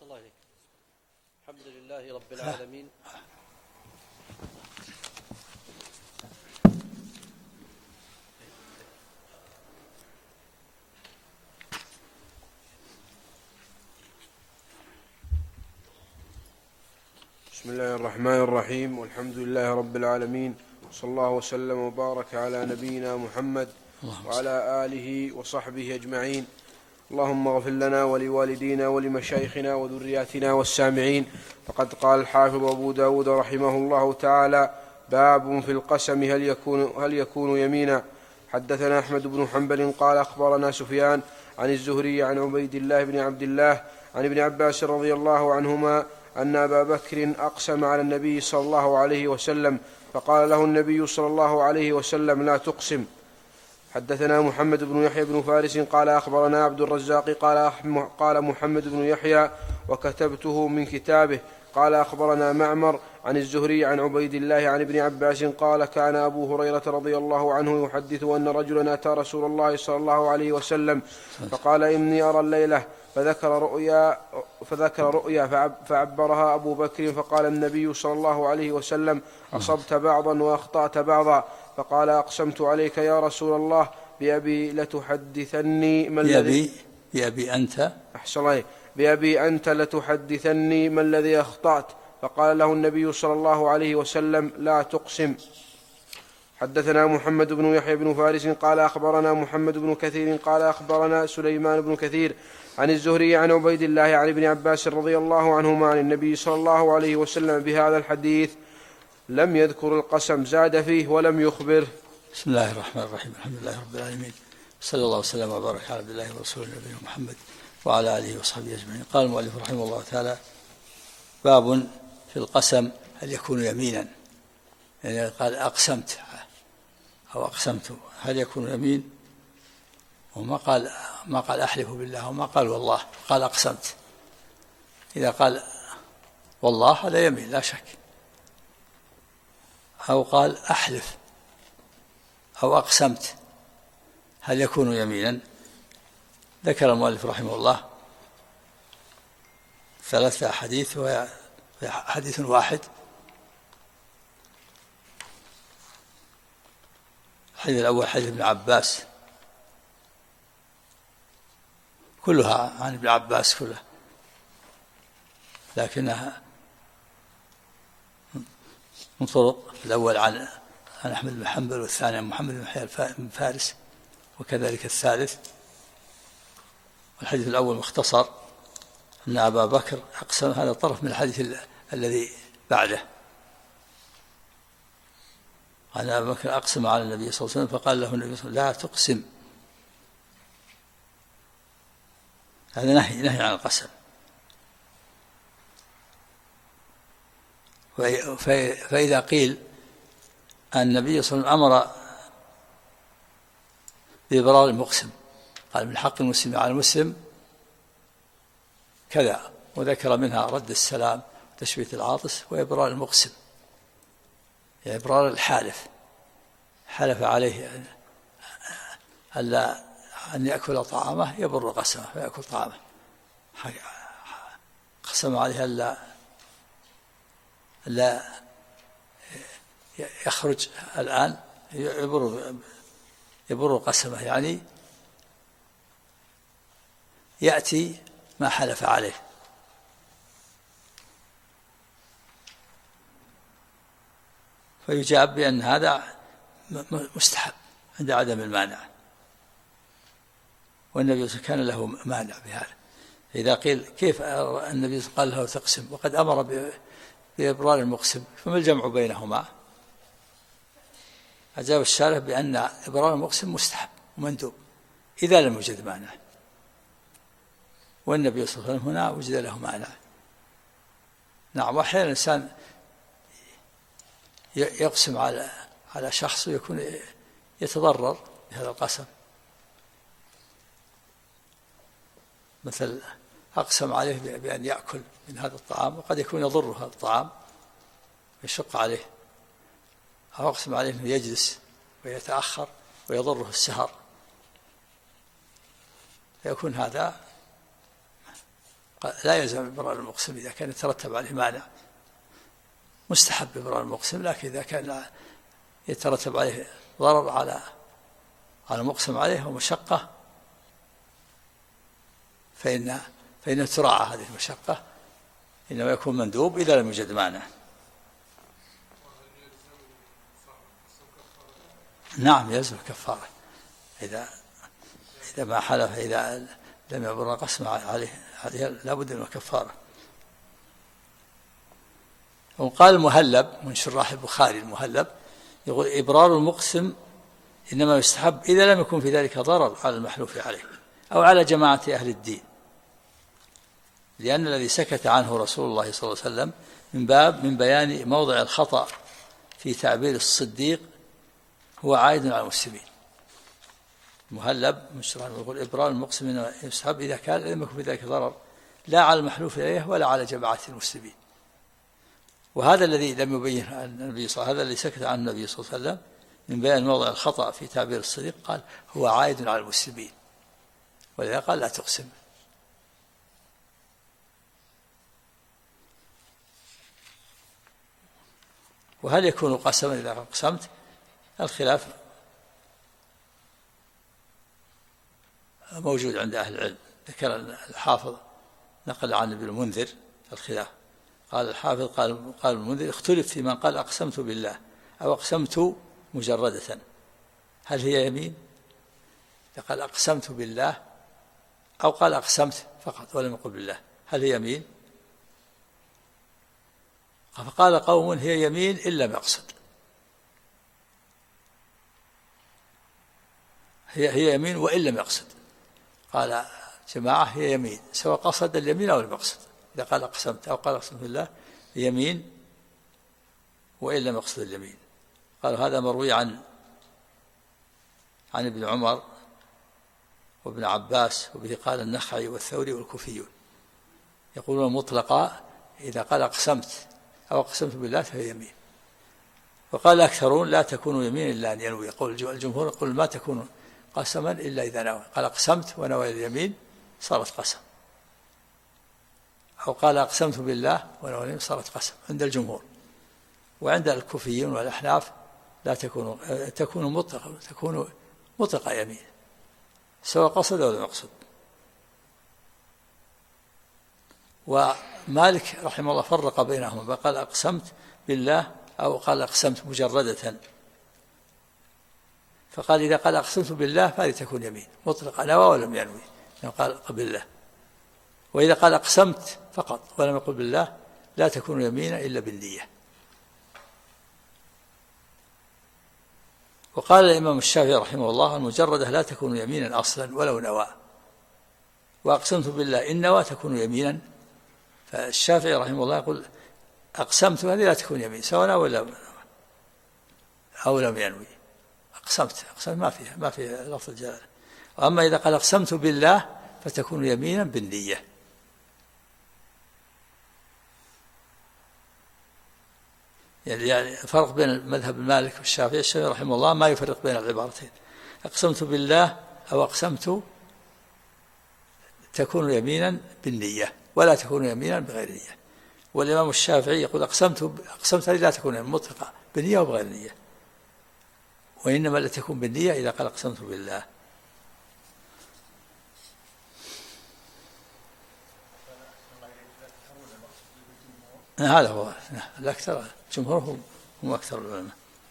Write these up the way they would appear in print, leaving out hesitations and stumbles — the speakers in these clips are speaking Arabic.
الله إليك. الحمد لله رب العالمين. بسم الله الرحمن الرحيم، والحمد لله رب العالمين، صلى الله وسلم وبارك على نبينا محمد وعلى آله وصحبه أجمعين. اللهم اغفر لنا ولوالدينا ولمشايخنا وذرياتنا والسامعين. فقد قال الحافظ أبو داود رحمه الله تعالى: باب في القسم هل يكون يمينا. حدثنا أحمد بن حنبل قال أخبرنا سفيان عن الزهري عن عبيد الله بن عبد الله عن ابن عباس رضي الله عنهما أن أبا بكر أقسم على النبي صلى الله عليه وسلم فقال له النبي صلى الله عليه وسلم: لا تقسم. حدثنا محمد بن يحيى بن فارس قال أخبرنا عبد الرزاق قال محمد بن يحيى وكتبته من كتابه قال أخبرنا معمر عن الزهري عن عبيد الله عن ابن عباس قال: كان أبو هريرة رضي الله عنه يحدث أن رجلا أتى رسول الله صلى الله عليه وسلم فقال: إني أرى الليلة، فذكر رؤيا فعبرها أبو بكر، فقال النبي صلى الله عليه وسلم: أصبت بعضا وأخطأت بعضا. فقال: أقسمت عليك يا رسول الله بأبي لتحدثني ما الذي بأبي أنت لتحدثني ما الذي أخطأت. فقال له النبي صلى الله عليه وسلم: لا تقسم. حدثنا محمد بن يحيى بن فارس قال أخبرنا محمد بن كثير قال أخبرنا سليمان بن كثير عن الزهري عن عبيد الله عن ابن عباس رضي الله عنهما عن النبي صلى الله عليه وسلم بهذا الحديث، لم يذكر القسم، زاد فيه ولم يخبر. بسم الله الرحمن الرحيم. الحمد لله رب العالمين، صلى الله وسلم وبارك على عبد الله ورسوله نبينا محمد وعلى آله وصحبه أجمعين. قال المؤلف رحمه الله تعالى: باب في القسم هل يكون يمينا. يعني قال أقسمت أو أقسمت، هل يكون يمين؟ وما قال أحلف بالله، وما قال والله، قال أقسمت. إذا قال والله هذا يمين لا شك، أو قال أحلف أو أقسمت، هل يكون يمينا؟ ذكر المؤلف رحمه الله 3 أحاديث وهي حديث واحد. الحديث الأول حديث ابن عباس، كلها عن ابن عباس كلها، لكنها من طرق. الأول عن أحمد بن حنبل، والثاني عن محمد بن يحيى بن فارس، وكذلك الثالث. والحديث الأول مختصر أن أبا بكر أقسم، هذا طرف من الحديث الذي بعده، أن أبا بكر أقسم على النبي صلى الله عليه وسلم فقال له النبي صلى الله عليه وسلم: لا تقسم. هذا نهي عن القسم. فإذا قيل أن النبي صلى الله عليه وسلم أمر بإبرار المقسم، قال: من حق المسلم على المسلم كذا، وذكر منها رد السلام وتشبيت العاطس وإبرار المقسم، يعني إبرار الحالف، حلف عليه ألا أن يأكل طعامه يبر قسمه فيأكل طعامه، قسم عليه ألا يخرج الآن يبر قسمه، يعني يأتي ما حلف عليه. فيجاب بأن هذا مستحب عند عدم المانع، والنبي كان له مانع بهذا. إذا قيل كيف النبي قال له تقسم وقد أمر بإبرار المقسم، فما الجمع بينهما؟ أجاب الشارح بأن إبرار المقسم مستحب ومندوب إذا لم يوجد مانع، والنبي صلى الله عليه وسلم هنا وجد له مانع. نعم، وأحيانا الإنسان يقسم على شخص ويكون يتضرر بهذا القسم، مثل أقسم عليه بأن يأكل من هذا الطعام وقد يكون يضر هذا الطعام ويشق عليه، أو أقسم عليه أنه يجلس ويتأخر ويضره السهر، فيكون هذا لا يلزم إبرار المقسم إذا كان يترتب عليه مانع، مستحب إبرار المقسم، لكن إذا كان يترتب عليه ضرر على المقسم عليه ومشقة فإن تراعى هذه المشقة، إنما يكون مندوب إذا لم يوجد مانع. نعم يلزم الكفارة إذا ما حلف، إذا لم يبر القسم عليه لا بد من الكفارة. وقال المهلب من شراح البخاري، المهلب يقول إبرار المقسم إنما يستحب إذا لم يكن في ذلك ضرر على المحلوف عليه أو على جماعة أهل الدين، لأن الذي سكت عنه رسول الله صلى الله عليه وسلم من بيان موضع الخطأ في تعبير الصديق هو عائد على المسلمين. مهلب مشرع يقول إبرار المقسم إنما يستحب إذا كان لم يكن في ذلك ضرر لا على المحلوف إليه ولا على جماعة المسلمين. وهذا الذي لم يبين النبي صلى الله عليه وسلم، هذا الذي سكت عنه النبي صلى الله عليه وسلم من بيان موضع الخطأ في تعبير الصديق قال هو عائد على المسلمين، ولذا قال لا تقسم. وهل يكون قسما إذا أقسمت؟ الخلاف موجود عند أهل العلم. ذكر الحافظ نقل عن ابن المنذر الخلاف، قال الحافظ قال ابن المنذر اختلف في من قال أقسمت بالله أو أقسمت مجردة، هل هي يمين؟ قال أقسمت بالله أو قال أقسمت فقط ولم يقل بالله، هل هي يمين؟ فقال قوم هي يمين إن لم يقصد، هي يمين وإن لم يقصد. قال جماعة هي يمين سواء قصد اليمين أو لم يقصد، إذا قال أقسمت أو قال أقسمت بالله يمين وإن لم يقصد اليمين. قال هذا مروي عن ابن عمر وابن عباس، وبه قال النخعي والثوري والكوفيون، يقولون مطلقا إذا قال أقسمت أو أقسمت بالله فهي يمين. وقال أكثرون لا تكون يمين إلا أن ينوي، يقول الجمهور يقول ما تكون قسما إلا إذا نوى، قال أقسمت ونوى اليمين صارت قسم، أو قال أقسمت بالله ونوى اليمين صارت قسم عند الجمهور. وعند الكوفيين والأحناف لا تكون مطلقة يمين سواء قصد أو لم يقصد. ومالك رحمه الله فرق بينهما، قال أقسمت بالله أو قال أقسمت مجردة، فقال إذا قال أقسمت بالله فهذه تكون يمين مطلقة نوى ولم ينوي، قال بالله. وإذا قال أقسمت فقط ولم يقل بالله لا تكون يمينا إلا بالنية. وقال الإمام الشافعي رحمه الله المجردة لا تكون يمينا أصلا ولو نوى، وأقسمت بالله إن نوى تكون يمينا. فالشافعي رحمه الله يقول أقسمت هذه لا تكون يمين سواء نوى أو لم ينوي. أقسمت ما فيها لفظ الجلالة. وأما إذا قال أقسمت بالله فتكون يمينا بالنية. يعني فرق بين المذهب المالك والشافعي، الشافعي رحمه الله ما يفرق بين العبارتين، أقسمت بالله أو أقسمت تكون يمينا بالنية ولا تكون يمينا بغير نية. والإمام الشافعي يقول أقسمت هذه لا تكون مطلقة بالنية وبغير نية، وإنما لا تكون بالنية إذا قال أقسمت بالله. هذا هو الأكثر، الجمهور هم أكثر العلماء.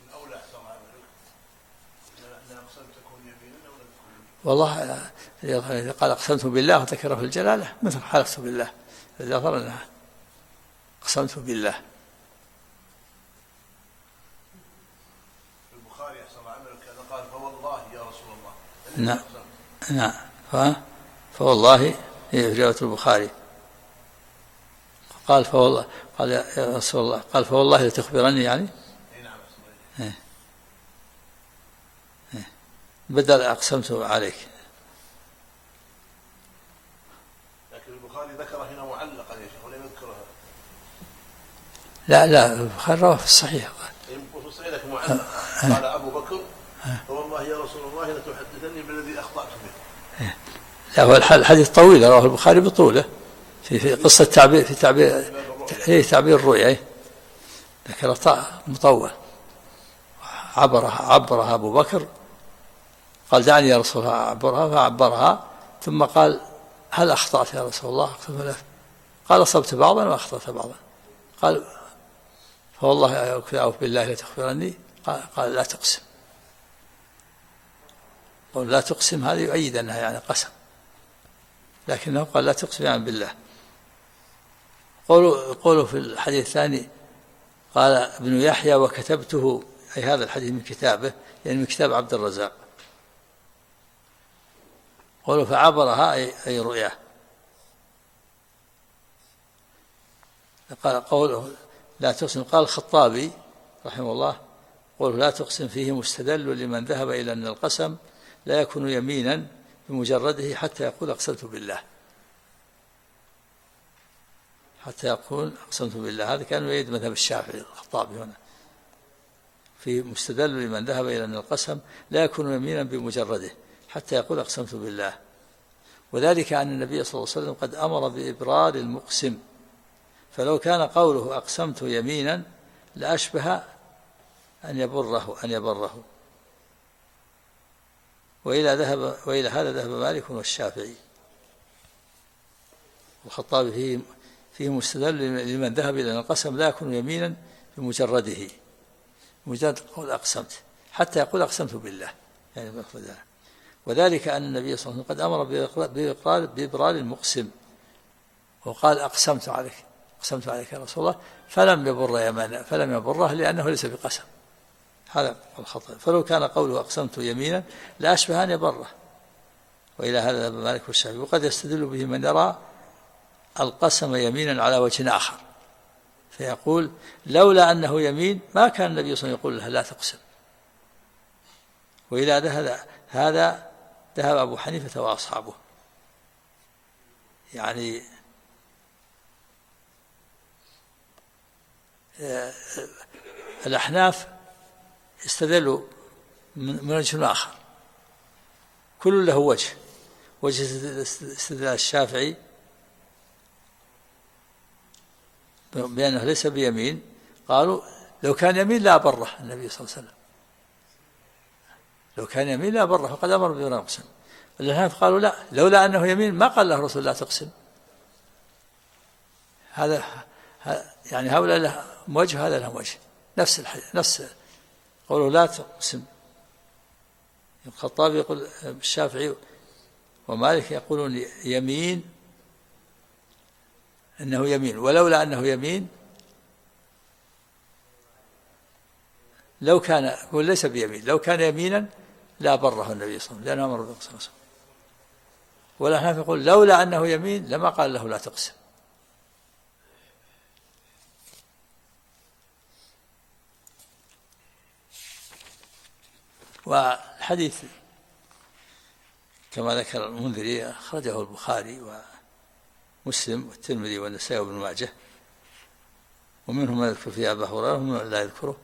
والله إذا قال أقسمت بالله وذكره في الجلالة مثل حلفت بالله، إذا ظهر أقسمت بالله. البخاري أحسن عملك كذا قال فوالله يا رسول الله. نعم فوالله هي رواية البخاري، قال فوالله قال يا رسول الله قال فوالله لتخبرني يعني بدل أقسمت عليك. لكن البخاري ذكر هنا معلقا يا شيخ ولم يذكرها. لا البخاري رواه في الصحيح في الصحيح لكن معلق. قال أبو بكر فوالله يا رسول الله لتحدثني بالذي أخطأت به. لا هو الحديث طويل رواه البخاري بطوله، في قصة تعبير تعبير الرؤيا ذكر مطول عبرها أبو بكر، قال دعني يا رسول الله أعبرها، فعبرها ثم قال هل أخطأت يا رسول الله؟ قال أصبت بعضا وأخطأت بعضا. قال فوالله أو بالله لا تخبرني. قال لا تقسم. قال لا تقسم هذه يؤيد أنها يعني قسم، لكنه قال لا تقسم يعني بالله. قولوا في الحديث الثاني قال ابن يحيى وكتبته، أي هذا الحديث من كتابه يعني من كتاب عبد الرزاق. قولوا فعبرها أي رؤياه. قال قوله لا تقسم، قال الخطابي رحمه الله قوله لا تقسم فيه مستدل لمن ذهب إلى أن القسم لا يكون يمينا بمجرده حتى يقول أقسمت بالله، حتى يقول أقسمت بالله. هذا كان يؤيد مذهب الشافعي الخطابي هنا في مستدل لمن ذهب إلى أن القسم لا يكون يمينا بمجرده حتى يقول أقسمت بالله، وذلك أن النبي صلى الله عليه وسلم قد أمر بإبرار المقسم، فلو كان قوله أقسمت يمينا لأشبه أن يبره وإلى هذا ذهب مالك والشافعي. والخطابي فيه مستدل لمن ذهب إلى أن القسم لا يكون يمينا بمجرده، مجرد قول أقسمت حتى يقول أقسمت بالله يعني. وذلك أن النبي صلى الله عليه وسلم قد أمر بإبرار المقسم، وقال أقسمت عليك يا رسول الله، فلم يبره لأنه ليس بقسم. هذا الخطأ. فلو كان قوله أقسمت يمينا لأشبه أن يبره، وإلى هذا ذهب مالك والشافعي. وقد يستدل به من يرى القسم يمينا على وجه آخر، فيقول لولا أنه يمين ما كان النبي صلى الله عليه وسلم يقول لها لا تقسم. وإلى هذا ذهب أبو حنيفة وأصحابه، يعني الأحناف استدلوا من وجه آخر كل له وجه استدلال الشافعي بأنه ليس بيمين. قالوا لو كان يمين لا بره النبي صلى الله عليه وسلم، لو كان يمين لا بره فقد أمر بأن يقسم. الأحناف قالوا لا، لولا أنه يمين ما قال له رسول لا تقسم. هذا يعني هؤلاء له وجه هذا له وجه، نفس قوله لا تقسم. الخطابي يقول الشافعي ومالك يقولون يمين، إنه يمين، ولولا أنه يمين لو كان هو ليس بيمين، لو كان يمينا لا بره النبي صلى الله عليه وسلم لأنه أمر بالقسم. والأحناف يقول لولا أنه يمين لما قال له لا تقسم. والحديث كما ذكر المنذري أخرجه البخاري ومسلم والترمذي والنسائي وابن ماجه، ومنهم من يذكر فيه أبا هريرة ومنهم من لا يذكره.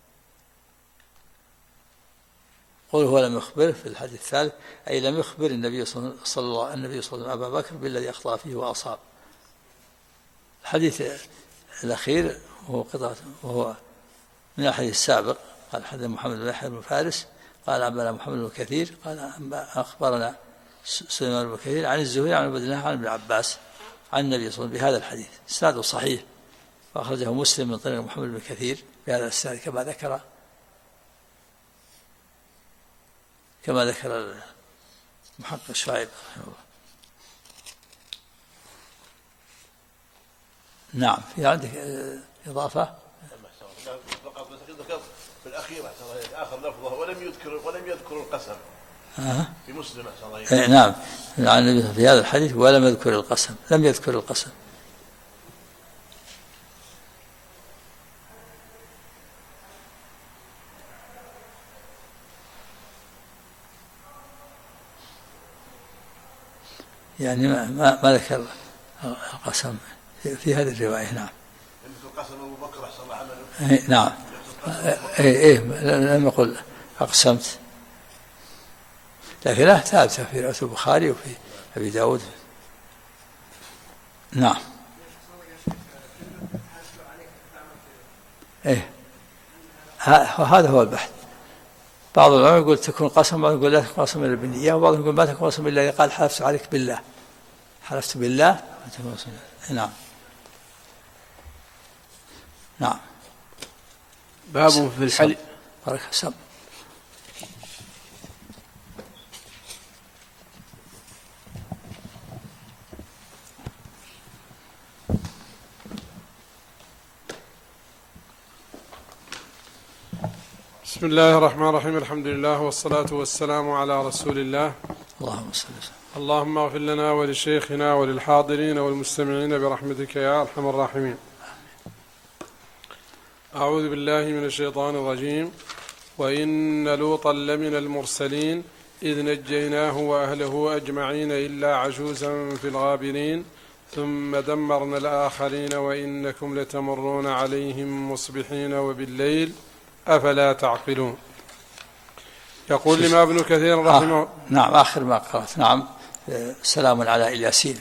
قل هو لم يخبره في الحديث الثالث، أي لم يخبر النبي صلى الله عليه وسلم أبا بكر بالذي أخطأ فيه وأصاب. الحديث الأخير وهو من الحديث السابق. قال حدثنا محمد بن يحيى بن فارس قال أنبأنا محمد بن كثير قال أخبرنا سليمان بن كثير عن الزهري عن عبد الله عن ابن عباس عن النبي صلى الله عليه وسلم بهذا الحديث، إسناده صحيح، وأخرجه مسلم من طريق محمد بن كثير بهذا الإسناد كما ذكر المحقق شعيب رحمه الله. نعم. في عندك إضافة؟ فقط ذكر في الأخير آخر لفظه ولم يذكر القسم في مسلم. نعم، يعني في هذا الحديث ولم يذكر القسم، لم يذكر القسم. يعني ما ذكر القسم في هذه الرواية. نعم. القسم أبو بكر أحسن الله عمله. نعم. لم يقل أقسمت، لكنها ثابتة في رواية البخاري وفي أبي داود. نعم. إيه هذا هو البحث. بعض العلماء يقول تكون قسم، بعض يقول لا تكون قسم إلا بالنية، وبعض يقول ما تكون قسم إلا قال حلفت عليك بالله، حلفت بالله ما تكون قسم. نعم. نعم. باب في الحلف. بارك الله. بسم الله الرحمن الرحيم. الحمد لله والصلاة والسلام على رسول الله. اللهم صل وسلم. اللهم اغفر لنا ولشيخنا وللحاضرين والمستمعين برحمتك يا أرحم الراحمين. أعوذ بالله من الشيطان الرجيم. وإن لوطا لمن المرسلين إذ نجيناه وأهله أجمعين إلا عجوزا في الغابرين ثم دمرنا الآخرين وإنكم لتمرون عليهم مصبحين وبالليل أفلا تعقلون. يقول الإمام ابن كثير رحمه نعم آخر ما قرأت. نعم. سلام على الياسين.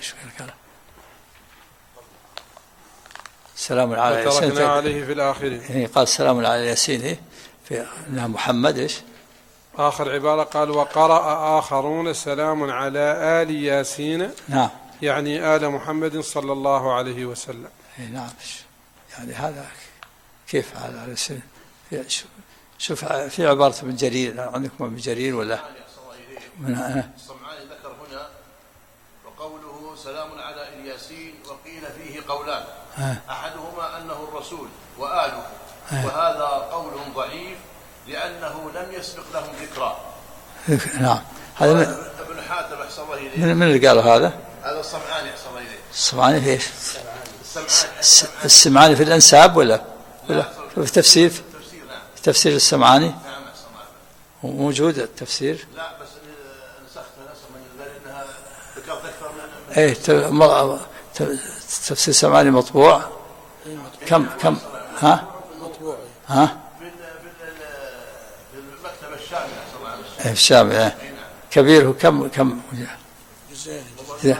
سلام على الياسين وتركنا عليه في الآخرين. قال سلام على الياسين في محمد إيش آخر عبارة قال وقرأ آخرون سلام على آل ياسين. نعم. يعني آل محمد صلى الله عليه وسلم. نعم. يعني هذا كيف على الياسين؟ شوف في عبارة ابن جرير عندكم ابن جرير ولا الصمعاني ذكر هنا وقوله سلام على الياسين وقيل فيه قولان أحدهما أنه الرسول وآله وهذا قول ضعيف لأنه لم يسبق لهم ذكرى. نعم. هذا ابن حاتم أحسن الله إليه. من اللي قال هذا؟ هذا الصمعاني أحسن الله إليه. الصمعاني في إيش؟ السمعاني في الأنساب ولا في التفسير؟ تفسير السمعاني. نعم السمعاني موجود التفسير. لا بس نسخت من لأنها ذكرت أكثر من تفسير السمعاني مطبوع. كم مطبوع. في المكتبة الشاملة في الشامل. كبيره كم جزء.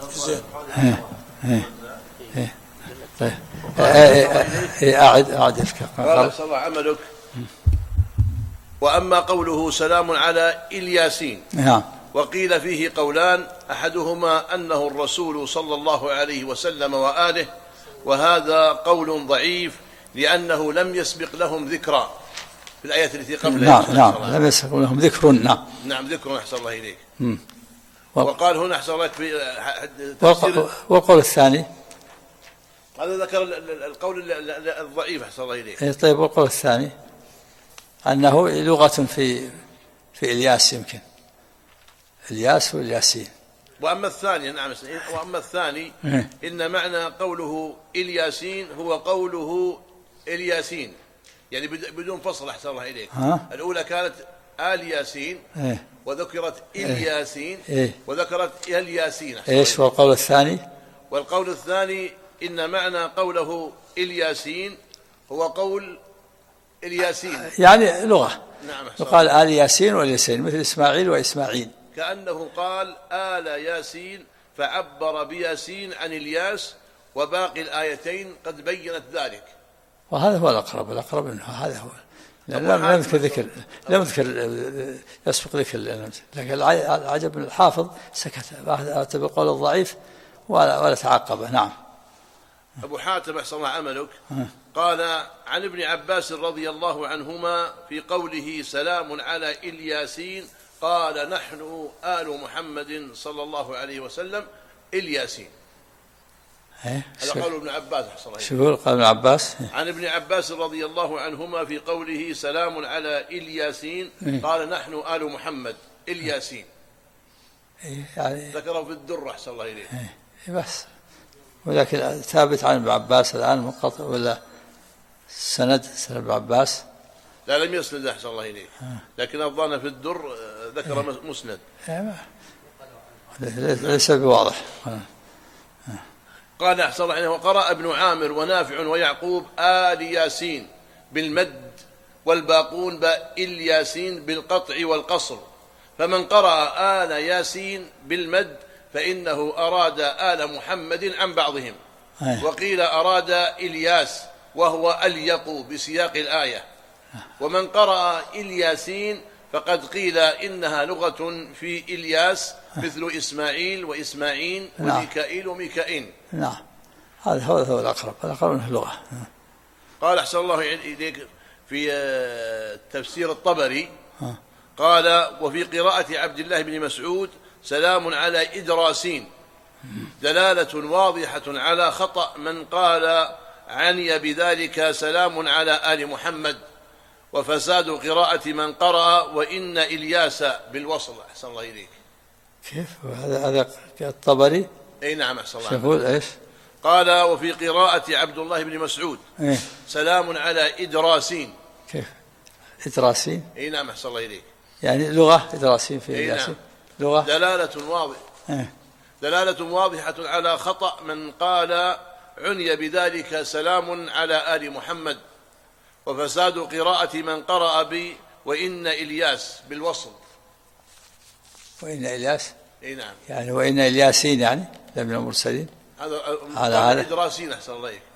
طيب أعد قال صلى عملك. وأما قوله سلام على الياسين وقيل فيه قولان أحدهما أنه الرسول صلى الله عليه وسلم وآله وهذا قول ضعيف لأنه لم يسبق لهم ذكرى في الآية التي قبلها. نعم لم يسبق لهم ذكر. نعم ذكر أحسن الله إليك. وقال هنا أحسن الله في والقول الثاني هذا ذكر القول الضعيف أحسن الله إليك. طيب والقول الثاني أنه لغة في إلياس يمكن إلياس والياسين. وأما الثاني نعم وأما الثاني إن معنى قوله الياسين هو قوله الياسين يعني بدون فصل أحسن الله إليك. الأولى كانت آل ياسين وذكرت الياسين وذكرت الياسين. إيش والقول الثاني؟ والقول الثاني إن معنى قوله الياسين هو قول الياسين يعني لغة. نعم يقال آل ياسين والياسين مثل إسماعيل وإسماعيل كأنه قال آل ياسين فعبر بياسين عن الياس وباقي الآيتين قد بينت ذلك. وهذا هو الأقرب منه. هذا هو لم يذكر يسبق ذكر لكن العجب من الحافظ سكت أعتبر قول الضعيف ولا تعقبه. نعم. أبو حاتم أحسن الله عملك قال عن ابن عباس رضي الله عنهما في قوله سلام على الياسين قال نحن آل محمد صلى الله عليه وسلم الياسين. هذا قول ابن عباس أحسن الله. شو يقول قال ابن عباس؟ عن ابن عباس رضي الله عنهما في قوله سلام على الياسين قال نحن آل محمد الياسين. يعني ذكره في الدر أحسن الله إليه. بس ولكن ثابت عن ابن عباس الآن منقطع ولا سند ابن عباس؟ لا لم يسند أحسن الله إليه لكن أظن في الدر ذكر مسند. ليس بواضح. قال أحسن الله عليه وقرأ ابن عامر ونافع ويعقوب آل ياسين بالمد والباقون الياسين بالقطع والقصر فمن قرأ آل ياسين بالمد فإنه أراد آل محمد عن بعضهم، وقيل أراد إلياس وهو أليق بسياق الآية. ومن قرأ إلياسين فقد قيل إنها لغة في إلياس مثل إسماعيل وإسماعيل وميكائيل وميكائين. نعم، هذا هو الأقرب منه لغة. قال أحسن الله إليك في تفسير الطبري قال: وفي قراءة عبد الله بن مسعود سلام على إدراسين، دلالة واضحة على خطأ من قال عني بذلك سلام على آل محمد، وفساد قراءة من قرأ وإن إلياس بالوصل. أحسن الله إليك. كيف هذا الطبري؟ أي نعم أحسن الله. يقول إيش؟ قال: وفي قراءة عبد الله بن مسعود سلام على إدراسين. كيف إدراسين؟ أي نعم أحسن الله إليك. يعني لغة إدراسين في إلياسين. نعم. لغة دلالة واضحة على خطأ من قال عني بذلك سلام على آل محمد، وفساد قراءة من قرأ بي وإن إلياس بالوصل. وإن إلياس؟ أي نعم. يعني وإن إلياسين يعني لمن المرسلين. هذا إدراسين. أحسن الله إليك.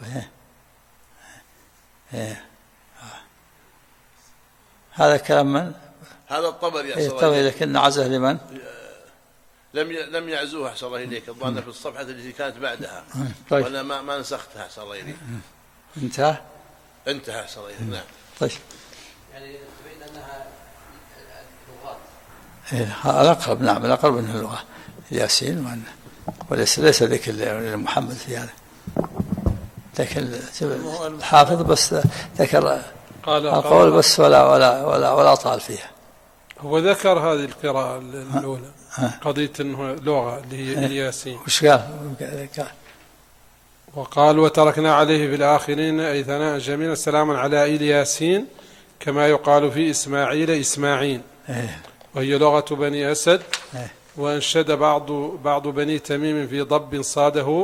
هذا كلام من؟ هذا الطبري. أحسن الله إليك. لكن عزه لمن؟ لم يعزوها. أحسن الله إليك. الظاهر في الصفحة التي كانت بعدها. طيب. وأنا ما نسختها. أحسن الله إليك. انتهى. أحسن الله إليك. نعم. طيب. يعني تبين أنها لغات. الأقرب. نعم، الأقرب منه اللغة الياسين، وليس ذكر لمحمد في هذا. لكن الحافظ بس ذكر القول بس ولا طال فيها. هو ذكر هذه القراءة الأولى قضية أنه لغة اللي هي الياسين. وش قال؟ وقال: وتركنا عليه في الآخرين أي ثناء جميلا سلاما على إلياسين، كما يقال في إسماعيل إسماعيل، وهي لغة بني أسد. وأنشد بعض بني تميم في ضب صاده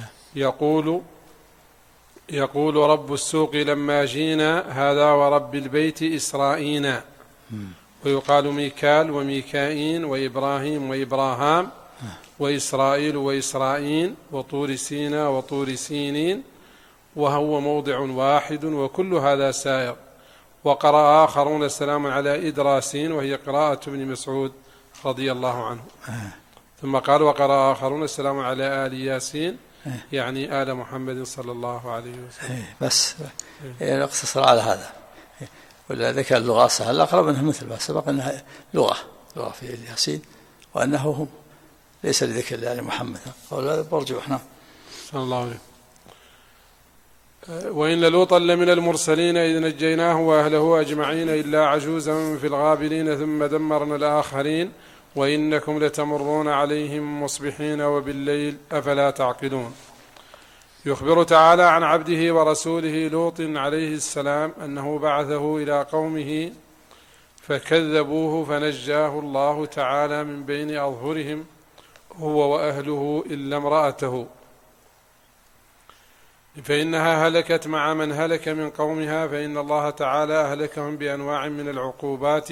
يقول رب السوق لما جينا هذا ورب البيت إسرائينا. ويقال ميكال وميكائين وإبراهيم وإبراهام وإسرائيل وإسرائيل وطور سينا وطور سينين، وهو موضع واحد، وكل هذا سائر. وقرأ آخرون السلام على إدراسين، وهي قراءة ابن مسعود رضي الله عنه. ثم قال: وقرأ آخرون السلام على آل ياسين، يعني آل محمد صلى الله عليه وسلم. بس نقتصر على هذا. ولا ذكر اللغة سهل، الأقرب منها مثل ما سبق أنها لغة في الياسين، وأنه هم ليس لذكر لآل محمد. قول هذا برجوح. نعم. صلى الله عليه. وإن لوطا لمن المرسلين إذ نجيناه وأهله أجمعين إلا عجوزا في الغابرين ثم دمرنا الآخرين وإنكم لتمرون عليهم مصبحين وبالليل أفلا تعقلون. يخبر تعالى عن عبده ورسوله لوط عليه السلام أنه بعثه إلى قومه فكذبوه فنجاه الله تعالى من بين أظهرهم هو وأهله إلا امرأته، فإنها هلكت مع من هلك من قومها، فإن الله تعالى أهلكهم بأنواع من العقوبات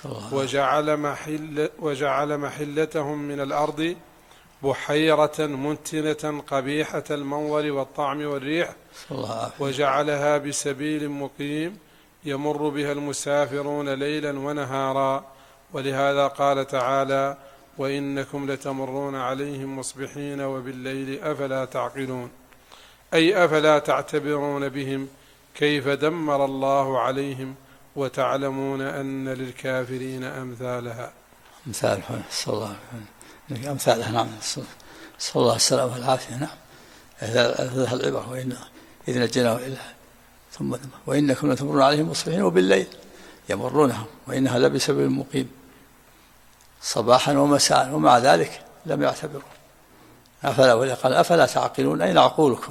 وجعل محلتهم من الأرض بحيرة منتنة قبيحة المنظر والطعم والريح، وجعلها بسبيل مقيم يمر بها المسافرون ليلا ونهارا. ولهذا قال تعالى: وإنكم لتمرون عليهم مصبحين وبالليل أفلا تعقلون، أي أفلا تعتبرون بهم كيف دمر الله عليهم وتعلمون أن للكافرين أمثالها. أمثالها. نعم. صلى الله السلام والعافية. نعم. هذا العبر. إذ نجيناه إلى ثم وإنكم لتمرون عليهم مصبحين وبالليل يمرونهم وإنها لبسبيل مقيم صباحا ومساء، ومع ذلك لم يعتبروا. قال: أفلا تعقلون، أين عقولكم؟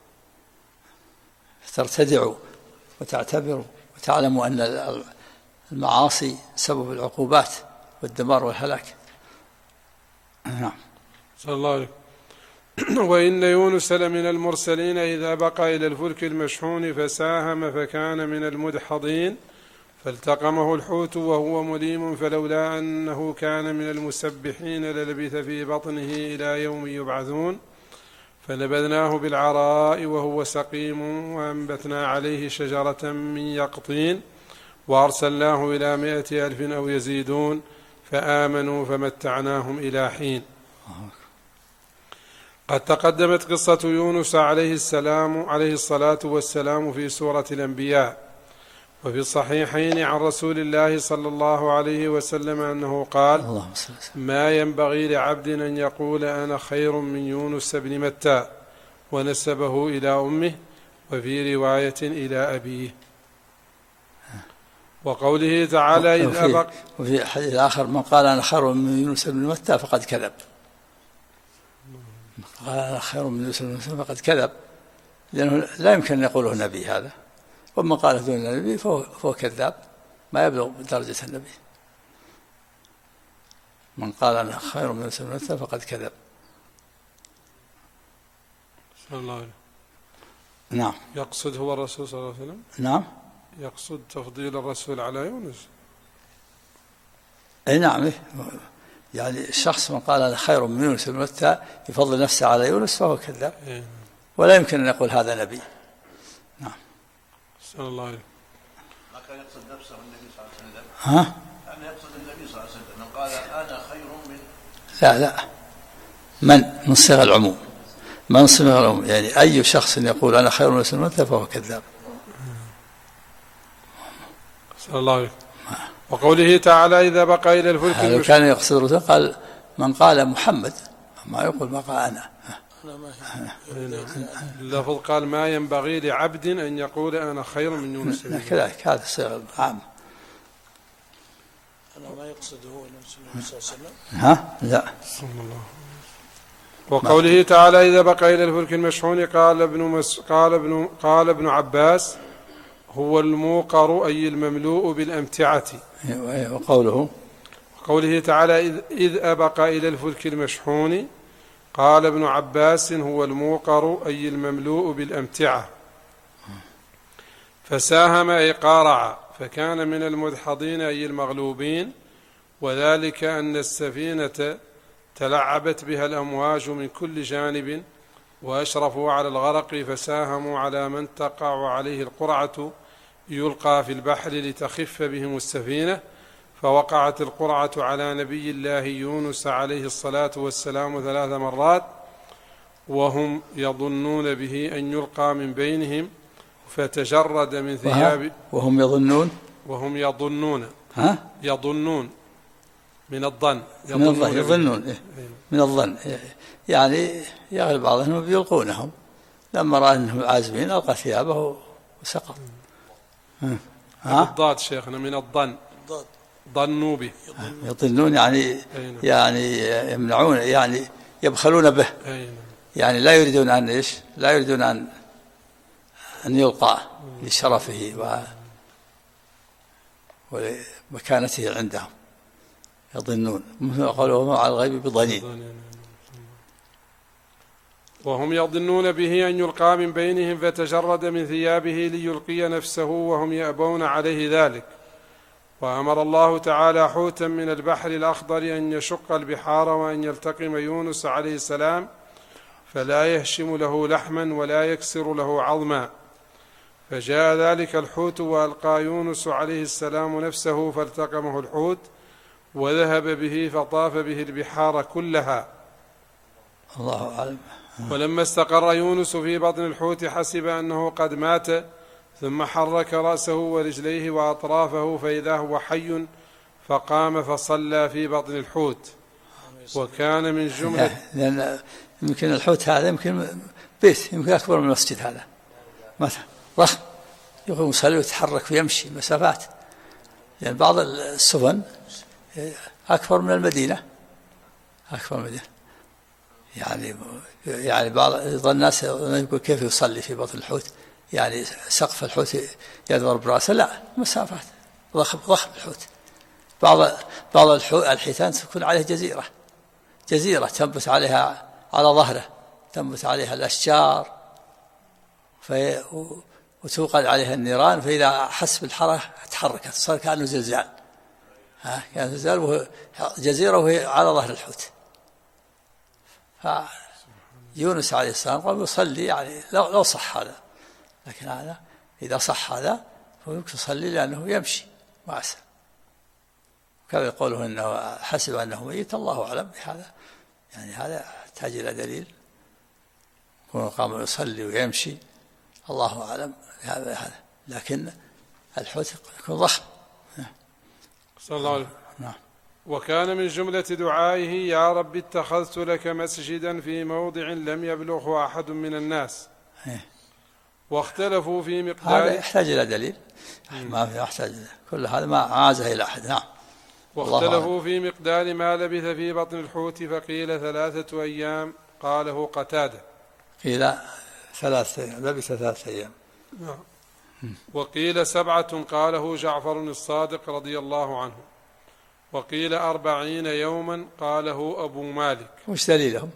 ترتدعوا وتعتبروا وتعلموا أن المعاصي سبب العقوبات والدمار والهلاك. نعم. صلى الله عليه. وإن يونس لمن المرسلين إذا بقى إلى الفلك المشحون فساهم فكان من المدحضين فالتقمه الحوت وهو مليم، فلولا أنه كان من المسبحين للبث في بطنه إلى يوم يبعثون. فنبذناه بالعراء وهو سقيم، وأنبتنا عليه شجرة من يقطين، وأرسلناه إلى 100,000 أو يزيدون، فآمنوا فمتعناهم إلى حين. قد تقدمت قصة يونس عليه الصلاة والسلام في سورة الأنبياء، وفي الصحيحين عن رسول الله صلى الله عليه وسلم أنه قال: ما ينبغي لعبد أن يقول أنا خير من يونس بن متى، ونسبه إلى أمه، وفي رواية إلى أبيه. وقوله تعالى: إذ أبق. وفي حديث آخر: من قال أنا خير من يونس بن متى فقد كذب. قال أنا خير من يونس بن متى فقد كذب، لأنه لا يمكن أن يقوله النبي هذا، ومن قال دون النبي فهو كذاب، ما يبلغ درجة النبي. من قال أنا خير من يونس بن متى فقد كذب. صلى الله عليه. نعم. يقصد هو الرسول صلى الله عليه وسلم؟ نعم. يقصد تفضيل الرسول على يونس. أي نعم، يعني الشخص من قال أنا خير من يونس بن متى يفضل نفسه على يونس فهو كذاب، ولا يمكن أن يقول هذا نبي. نعم. صلى الله عليه. ما كان يقصد نفسه النبي صلى الله عليه وسلم. ها؟ كان يقصد النبي صلى الله عليه وسلم من قال أنا خير من. لا، من صيغ العموم، من صيغ العموم، يعني أي شخص يقول أنا خير من يونس بن متى فهو كذاب. صلى الله عليه. وقوله تعالى: إذا بقى إلى الفلك. لو كان يقصد الرسول قال من قال محمد، ما يقول ما قال أنا. اللفظ قال: ما ينبغي لعبد أن يقول أنا خير من يونس. كذلك هذا صيغ عام. أنا ما يقصده هو النبي صلى الله عليه وسلم. لا. صلى الله. وقوله تعالى: إذا بقى إلى الفلك المشحون. قال ابن عباس: هو الموقر، أي المملوء بالأمتعة. وقوله تعالى: إذ أبق إلى الفلك المشحون. قال ابن عباس: هو الموقر، أي المملوء بالأمتعة. فساهم أي قارع، فكان من المدحضين أي المغلوبين، وذلك أن السفينة تلعبت بها الأمواج من كل جانب، وأشرفوا على الغرق، فساهموا على من تقع عليه القرعة يلقى في البحر لتخف بهم السفينة، فوقعت القرعة على نبي الله يونس عليه الصلاة والسلام 3 مرات، وهم يظنون به أن يلقى من بينهم، فتجرد من ثياب. وهم يظنون من الظن. من الظن يعني يغلب بعضهم بيلقونهم، لما رأى أنهم عازمين ألقى ثيابه وسقط. الضاد شيخنا من الظن، ظنوا به، يظنون يعني يمنعون، يعني يبخلون به، يعني لا يريدون أن إيش؟ لا يريدون أن يلقى لشرفه ومكانته عندهم. يظنون، قالوا على الغيب بضنين. وهم يظنون به أن يلقى من بينهم، فتجرد من ثيابه ليلقي نفسه، وهم يأبون عليه ذلك. وأمر الله تعالى حوتا من البحر الأخضر أن يشق البحار، وأن يلتقم يونس عليه السلام، فلا يهشم له لحما ولا يكسر له عظما. فجاء ذلك الحوت، وألقى يونس عليه السلام نفسه، فالتقمه الحوت وذهب به، فطاف به البحار كلها. الله أعلم. ولما استقر يونس في بطن الحوت حسب أنه قد مات، ثم حرك رأسه ورجليه وأطرافه فإذا هو حي، فقام فصلى في بطن الحوت. وكان من جملة، لأن يمكن الحوت هذا يمكن بيت، يمكن أكبر من المسجد هذا مثلا، ضخم، يقوم يصلي ويتحرك ويمشي مسافات، لأن بعض السفن أكبر من المدينة، يعني بعض الناس يقول كيف يصلي في بطن الحوت، يعني سقف الحوت يضرب برأسه، لا، مسافات، ضخم الحوت. بعض الحيتان تكون عليه جزيرة تنبت عليها على ظهره، تنبت عليها الأشجار، وتوقد عليها النيران، فإذا حس بالحركة تحركت، صار كأنه زلزال. كان زلزال وهو جزيرة وهي على ظهر الحوت. فيونس عليه السلام قال يصلي، يعني لو صح هذا، لكن هذا إذا صح هذا فيمكن يصلي لأنه يمشي وأسى. كما يقوله أنه حسب أنه ميت، الله أعلم بهذا، يعني هذا يحتاج إلى دليل. يكون قام يصلي ويمشي، الله أعلم هذا، لكن الحوت يكون ضخم. صلى الله عليه وسلم. نعم. وكان من جملة دعائه يا رب اتخذت لك مسجدا في موضع لم يبلغه أحد من الناس. واختلفوا في مقدار، هذا يحتاج إلى دليل، ما في يحتاج كل هذا ما عازه إلى أحد. نعم. واختلفوا في مقدار ما لبث في بطن الحوت، فقيل 3 أيام قاله قتادة، قيل 3 أيام، لبث 3 أيام. وقيل 7 قاله جعفر الصادق رضي الله عنه، وقيل 40 يوما قاله أبو مالك. وش دليلهم؟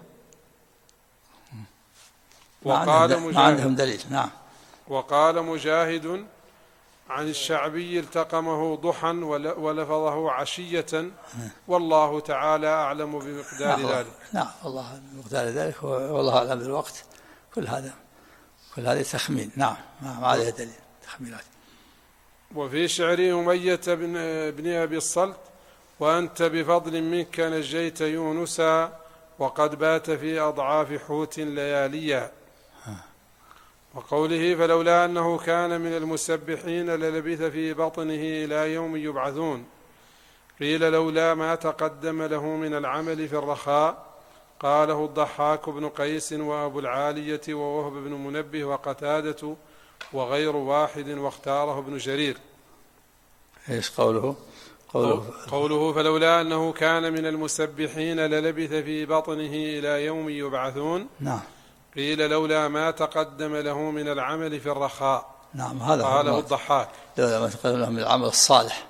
وقال ما عندهم دليل. نعم. وقال مجاهد عن الشعبي التقمه ضحى ولفظه عشية، والله تعالى أعلم بمقدار ذلك. نعم، والله بمقدار ذلك، والله أعلم بالوقت. كل هذا تخمين. نعم، ما عليه دليل، تخمينات. وفي شعر أمية بن أبي الصلت وأنت بفضل منك نجيت يونسا وقد بات في أضعاف حوت لياليا. وقوله فلولا أنه كان من المسبحين للبث في بطنه إلى يوم يبعثون، قيل لولا ما تقدم له من العمل في الرخاء. قاله الضحاك بن قيس وأبو العالية ووهب بن منبه وقتادة وغير واحد، واختاره ابن جرير. ايش قوله فلولا أنه كان من المسبحين للبث في بطنه إلى يوم يبعثون. نعم. قيل لولا ما تقدم له من العمل في الرخاء. نعم، هذا قاله الضحاك، لولا ما تقدم له من العمل الصالح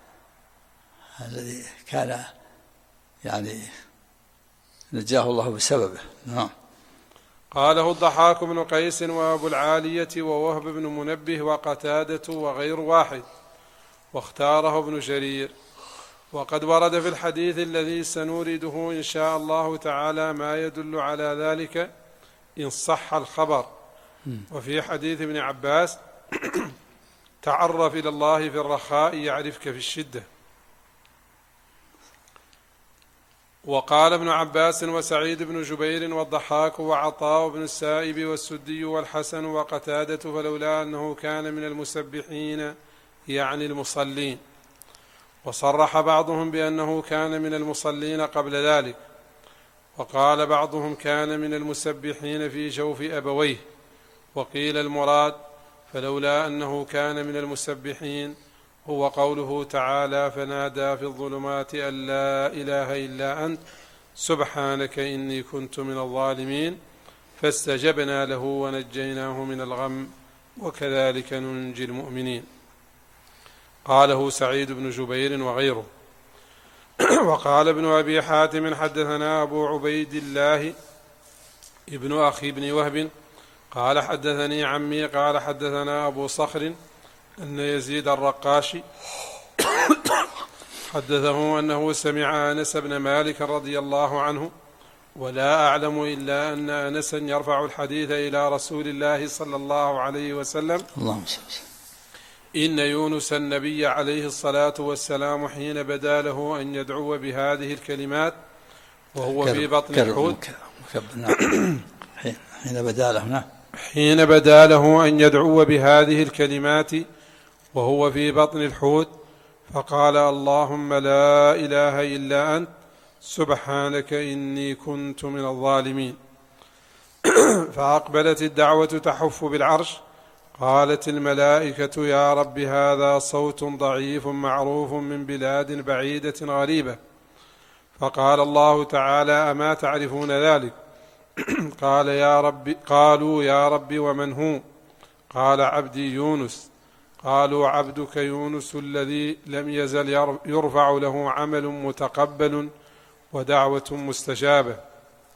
الذي كان يعني نجاه الله بسببه. نعم. قاله الضحاك بن قيس وأبو العالية ووهب بن منبه وقتادة وغير واحد، واختاره ابن جرير. وقد ورد في الحديث الذي سنورده إن شاء الله تعالى ما يدل على ذلك إن صح الخبر. وفي حديث ابن عباس تعرف إلى الله في الرخاء يعرفك في الشدة. وقال ابن عباس وسعيد بن جبير والضحاك وعطاء بن السائب والسدي والحسن وقتادة فلولا أنه كان من المسبحين يعني المصلين. وصرح بعضهم بأنه كان من المصلين قبل ذلك، وقال بعضهم كان من المسبحين في جوف أبويه. وقيل المراد فلولا أنه كان من المسبحين هو قوله تعالى فنادى في الظلمات أن لا إله إلا أنت سبحانك إني كنت من الظالمين فاستجبنا له ونجيناه من الغم وكذلك ننجي المؤمنين. قاله سعيد بن جبير وغيره. وقال ابن أبي حاتم حدثنا أبو عبيد الله ابن أخي بن وهب قال حدثني عمي قال حدثنا أبو صخر أن يزيد الرقاشي حدثه أنه سمع أنس بن مالك رضي الله عنه، ولا أعلم إلا أن أنسا يرفع الحديث إلى رسول الله صلى الله عليه وسلم إن يونس النبي عليه الصلاة والسلام حين بدا له أن يدعو بهذه الكلمات وهو في بطن الحوت حين بدا له أن يدعو بهذه الكلمات وهو في بطن الحوت فقال اللهم لا إله إلا أنت سبحانك إني كنت من الظالمين. فأقبلت الدعوة تحف بالعرش. قالت الملائكة يا رب هذا صوت ضعيف معروف من بلاد بعيدة غريبة. فقال الله تعالى أما تعرفون ذلك؟ قالوا يا رب ومن هو؟ قال عبدي يونس. قالوا عبدك يونس الذي لم يزل يرفع له عمل متقبل ودعوة مستجابة.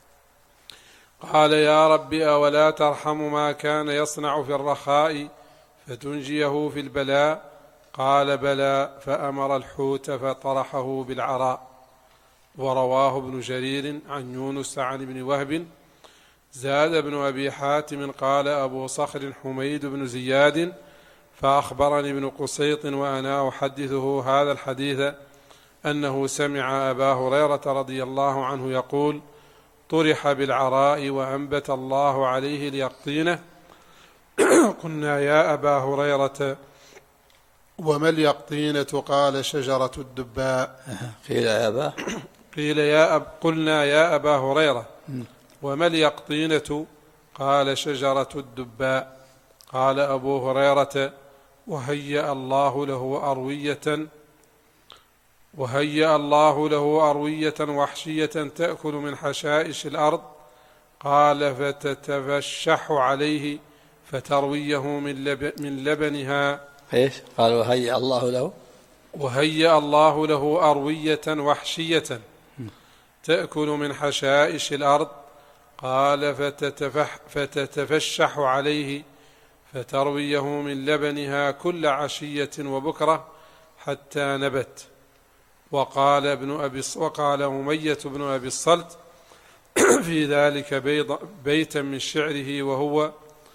قال يا رب أولا ترحم ما كان يصنع في الرخاء فتنجيه في البلاء؟ قال بلى، فأمر الحوت فطرحه بالعراء. ورواه ابن جرير عن يونس عن ابن وهب. زاد ابن أبي حاتم قال أبو صخر حميد بن زياد فأخبرني ابن قسيط وأنا أحدثه هذا الحديث أنه سمع أبا هريرة رضي الله عنه يقول: طرح بالعراء وأنبت الله عليه اليقطينة. قلنا يا أبا هريرة وما اليقطينة؟ قال: شجرة الدباء. قلنا يا أبا هريرة وما اليقطينة؟ قال: شجرة الدباء. قال أبو هريرة: وهيأ الله له أروية وحشية تأكل من حشائش الأرض. قال: فتتفشح عليه فترويه من لبنها. ايش قال؟ وهيأ الله له أروية وحشية تأكل من حشائش الأرض. قال: فتتفشح عليه فترويه من لبنها كل عشية وبكرة حتى نبت. وقال أمية بن أبي الصلت في ذلك بيتا من شعره وهو: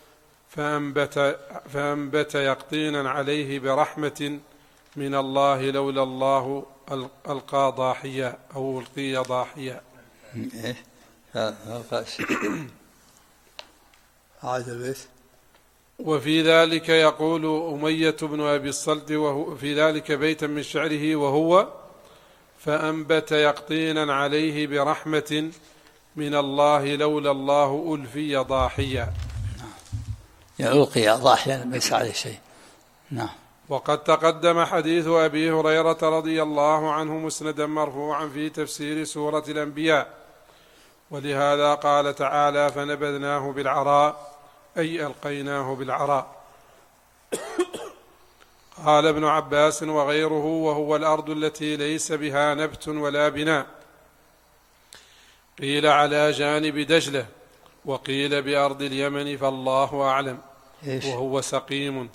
فأنبت يقطينا عليه برحمة من الله لولا الله ألقى ضاحيا أو ألقي ضاحيا. وفي ذلك يقول أمية بن أبي الصلت في ذلك بيتا من شعره وهو: فأنبت يقطينا عليه برحمة من الله لولا الله ألفي ضاحيا. ألقي ضاحيا ليس عليه شيء. نعم. وقد تقدم حديث أبي هريرة رضي الله عنه مسندا مرفوعا في تفسير سورة الأنبياء، ولهذا قال تعالى: فنبذناه بالعراء، أي ألقيناه بالعراء. قال ابن عباس وغيره: وهو الأرض التي ليس بها نبت ولا بناء. قيل على جانب دجلة، وقيل بأرض اليمن، فالله أعلم. وهو سقيم،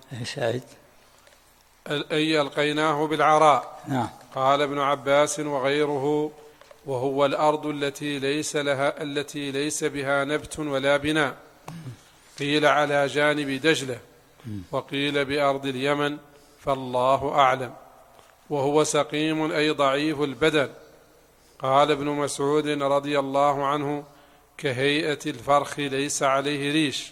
أي ألقيناه بالعراء. نعم. قال ابن عباس وغيره: وهو الأرض التي ليس بها نبت ولا بناء. قيل على جانب دجلة، وقيل بأرض اليمن، فالله أعلم. وهو سقيم، أي ضعيف البدن. قال ابن مسعود رضي الله عنه: كهيئة الفرخ ليس عليه ريش.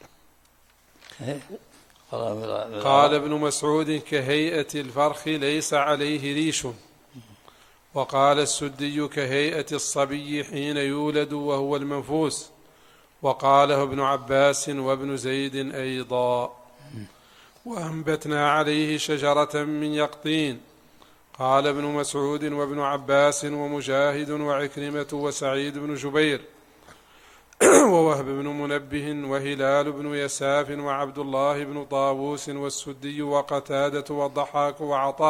قال ابن مسعود: كهيئة الفرخ ليس عليه ريش. وقال السدي: كهيئة الصبي حين يولد وهو المنفوس. وقاله ابن عباس وابن زيد أيضا. وأنبتنا عليه شجرة من يقطين. قال ابن مسعود وابن عباس ومجاهد وعكرمة وسعيد بن جبير ووهب بن منبه وهلال بن يساف وعبد الله بن طاووس والسدي وقتادة والضحاك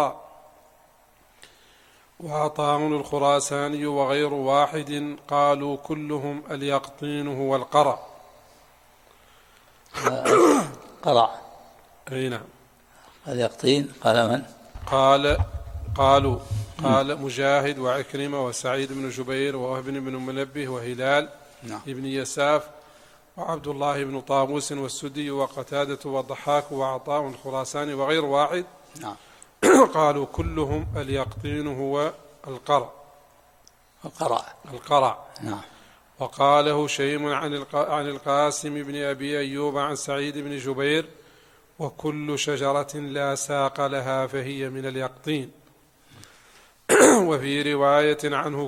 وعطاء الخراساني وغير واحد، قالوا كلهم اليقطين هو القرع. قرع. أي نعم. اليقطين قال من؟ قال مجاهد وعكرمة وسعيد بن جبير ووهب بن منبه وهلال ابن يساف وعبد الله بن طاووس والسدي وقتادة والضحاك وعطاء الخراساني وغير واحد. نعم. قالوا كلهم اليقطين هو القرع. نعم. وقاله شيم عن القاسم بن أبي أيوب عن سعيد بن جبير: وكل شجرة لا ساق لها فهي من اليقطين. وفي رواية عنه: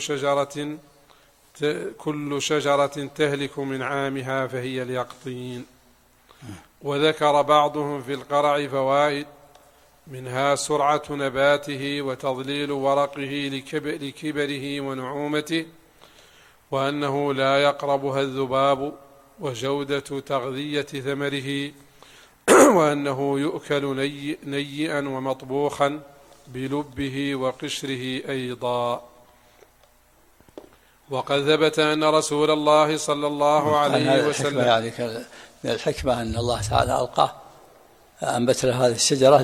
كل شجرة تهلك من عامها فهي اليقطين. وذكر بعضهم في القرع فوائد، منها سرعة نباته وتضليل ورقه لكبره ونعومته، وأنه لا يقربها الذباب، وجودة تغذية ثمره، وأنه يؤكل نيئا ومطبوخا بلبه وقشره أيضا. وقد ثبت أن رسول الله صلى الله عليه وسلم يعني من الحكمة أن الله تعالى ألقاه أنبت له هذه الشجرة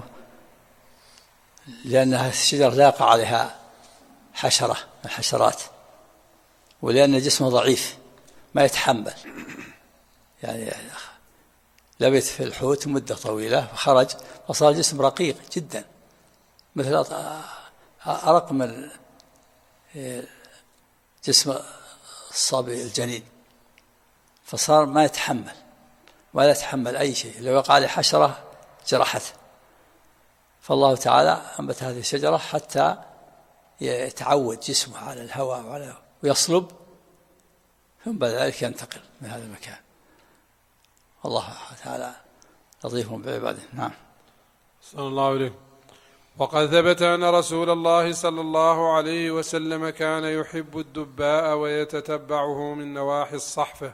لأنها الشجرة لا يقع عليها حشرة من الحشرات، ولأن جسمه ضعيف ما يتحمل، يعني لبث في الحوت مدة طويلة فخرج فصار جسم رقيق جدا، مثل أرق من جسم الصبي الجنين، فصار ما يتحمل ولا يتحمل أي شيء، لو وقع عليه حشرة جرحته. فالله تعالى أنبت هذه الشجرة حتى يتعود جسمه على الهواء ويصلب، ثم بعد ذلك ينتقل من هذا المكان. الله تعالى لطيف بعباده. نعم. صلى الله عليه. وقد ثبت أن رسول الله صلى الله عليه وسلم كان يحب الدباء ويتتبعه من نواحي الصحفة.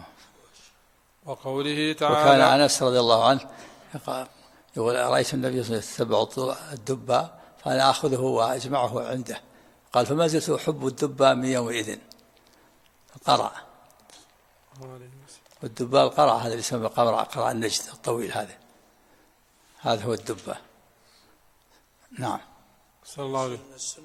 وقوله تعالى: وكان أنس رضي الله عنه يقول: رأيت النبي صلى الله عليه وسلم يتبع الدباء فأنا أخذه وأجمعه عنده. قال: فما زلت أحب الدباء من يومئذ. القرع، والدباء القرع هذا اللي يسمى قرع النجد الطويل، هذا هو الدباء. نعم. صلى الله عليه.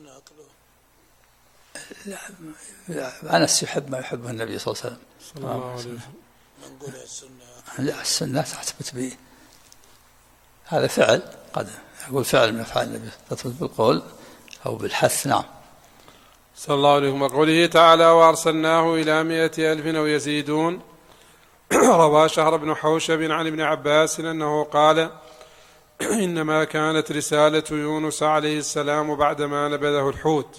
أنس يحب ما يحبه النبي صلى الله عليه وسلم. صلى الله عليه وسلم. نقول السنة، لا، السنة تثبت به، هذا فعل، قد أقول فعل من أفعال النبي، تثبت بالقول أو بالحث. نعم. صلى الله عليه وسلم. وقوله تعالى: وأرسلناه إلى 100,000 أو يزيدون. روى شهر بن حوشب عن ابن عباس أنه قال: إنما كانت رسالة يونس عليه السلام بعدما نبذه الحوت.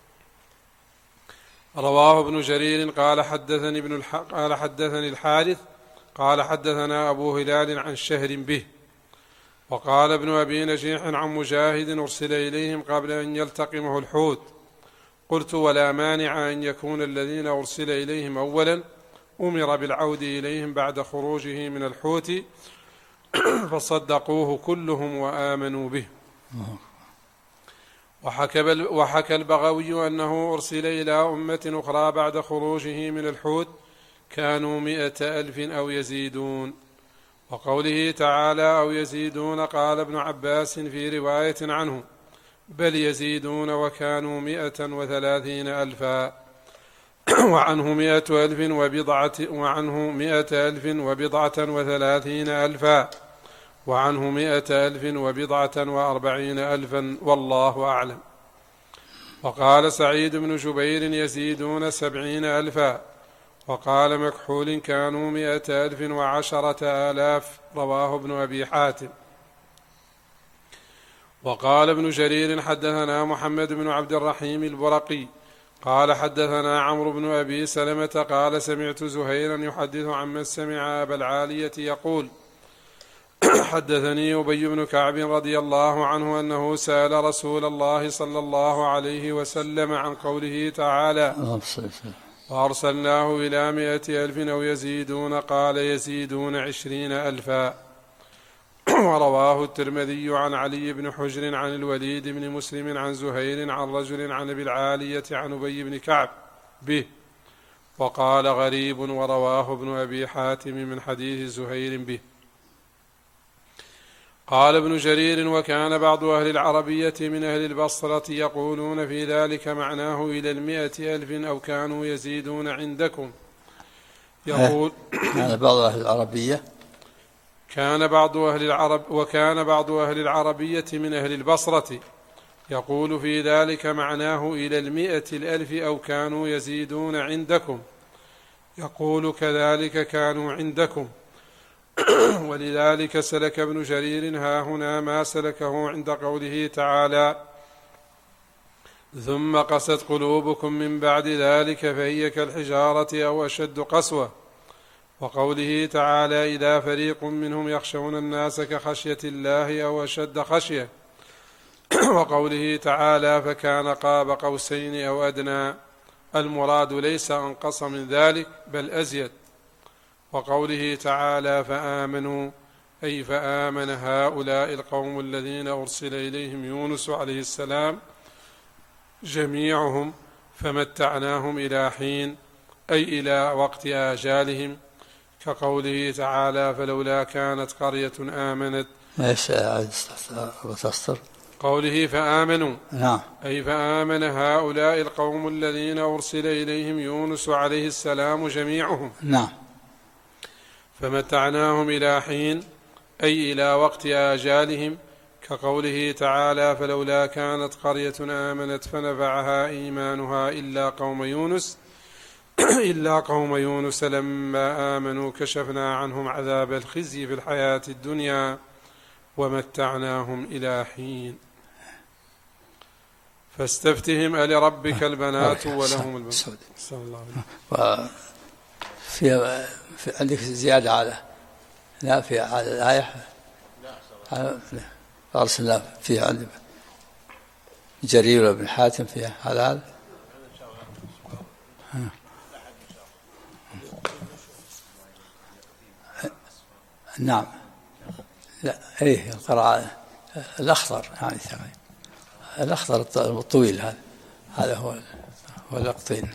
رواه ابن جرير قال: حدثني الحارث قال: حدثنا أبو هلال عن شهر به. وقال ابن أبي نجيح عن مجاهد: أرسل إليهم قبل أن يلتقمه الحوت. قلت: ولا مانع أن يكون الذين أرسل إليهم أولا أمر بالعود إليهم بعد خروجه من الحوت فصدقوه كلهم وآمنوا به. وحكى البغوي أنه أرسل إلى أمة أخرى بعد خروجه من الحوت كانوا 100,000 أو يزيدون. وقوله تعالى: أو يزيدون، قال ابن عباس في رواية عنه: بل يزيدون وكانوا 130,000. وعنه 100,000 وبضعة 30,000، وعنه 100,000 وبضعة 40,000، والله أعلم. وقال سعيد بن جبير: يزيدون 70,000. وقال مكحول: كانوا 100,000 و10,000. رواه ابن أبي حاتم. وقال ابن جرير: حدثنا محمد بن عبد الرحيم البرقي قال: حدثنا عمرو بن أبي سلمة قال: سمعت زهيرا يحدث عمن سمع أبا العالية يقول: حدثني أبي بن كعب رضي الله عنه أنه سأل رسول الله صلى الله عليه وسلم عن قوله تعالى: وأرسلناه إلى 100,000 أو يزيدون، قال: يزيدون 20,000. ورواه الترمذي عن علي بن حجر عن الوليد بن مسلم عن زهير عن رجل عن أبي العالية عن أبي بن كعب به، وقال: غريب. ورواه ابن أبي حاتم من حديث زهير به. قال ابن جرير: وكان بعض أهل العربية من أهل البصرة يقولون في ذلك معناه إلى 100,000 أو كانوا يزيدون عندكم. يقول: كان بعض أهل العربية وكان بعض أهل العربية من أهل البصرة يقول في ذلك معناه إلى 100,000 أو كانوا يزيدون عندكم، يقول: كذلك كانوا عندكم. ولذلك سلك ابن جرير هاهنا ما سلكه عند قوله تعالى: ثم قست قلوبكم من بعد ذلك فهي كالحجارة أو أشد قسوة. وقوله تعالى: إذا فريق منهم يخشون الناس كخشية الله أو أشد خشية. وقوله تعالى: فكان قاب قوسين أو أدنى، المراد ليس أنقص من ذلك بل أزيد. وقوله تعالى: فآمنوا، أي فآمن هؤلاء القوم الذين أرسل إليهم يونس عليه السلام جميعهم فمتعناهم إلى حين، أي إلى وقت آجالهم، كقوله تعالى فلولا كانت قرية آمنت. ايش تسطر؟ قوله فآمنوا، نعم، أي فآمن هؤلاء القوم الذين أرسل إليهم يونس عليه السلام جميعهم. نعم. فمتعناهم إلى حين، أي إلى وقت آجالهم، كقوله تعالى فلولا كانت قرية آمنت فنفعها إيمانها إلا قوم يونس لما آمنوا كشفنا عنهم عذاب الخزي في الحياة الدنيا ومتعناهم إلى حين. فاستفتهم ألربك البنات ولهم البنات. صلى الله عليه وسلم. في عندك زيادة على الآية؟ أرسلنا فيها عند جرير وابن حاتم فيها على هذا. نعم. لا، ايه القراءة الأخضر يعني الأخضر الطويل هذا هو الأقطين.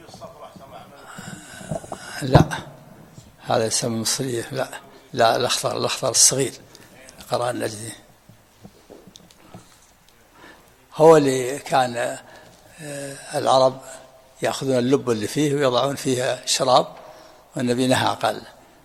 لا، هذا يسمى مصرية. لا الأخضر الصغير قراءة النجدي هو اللي كان العرب يأخذون اللب اللي فيه ويضعون فيها شراب، والنبي نهى قال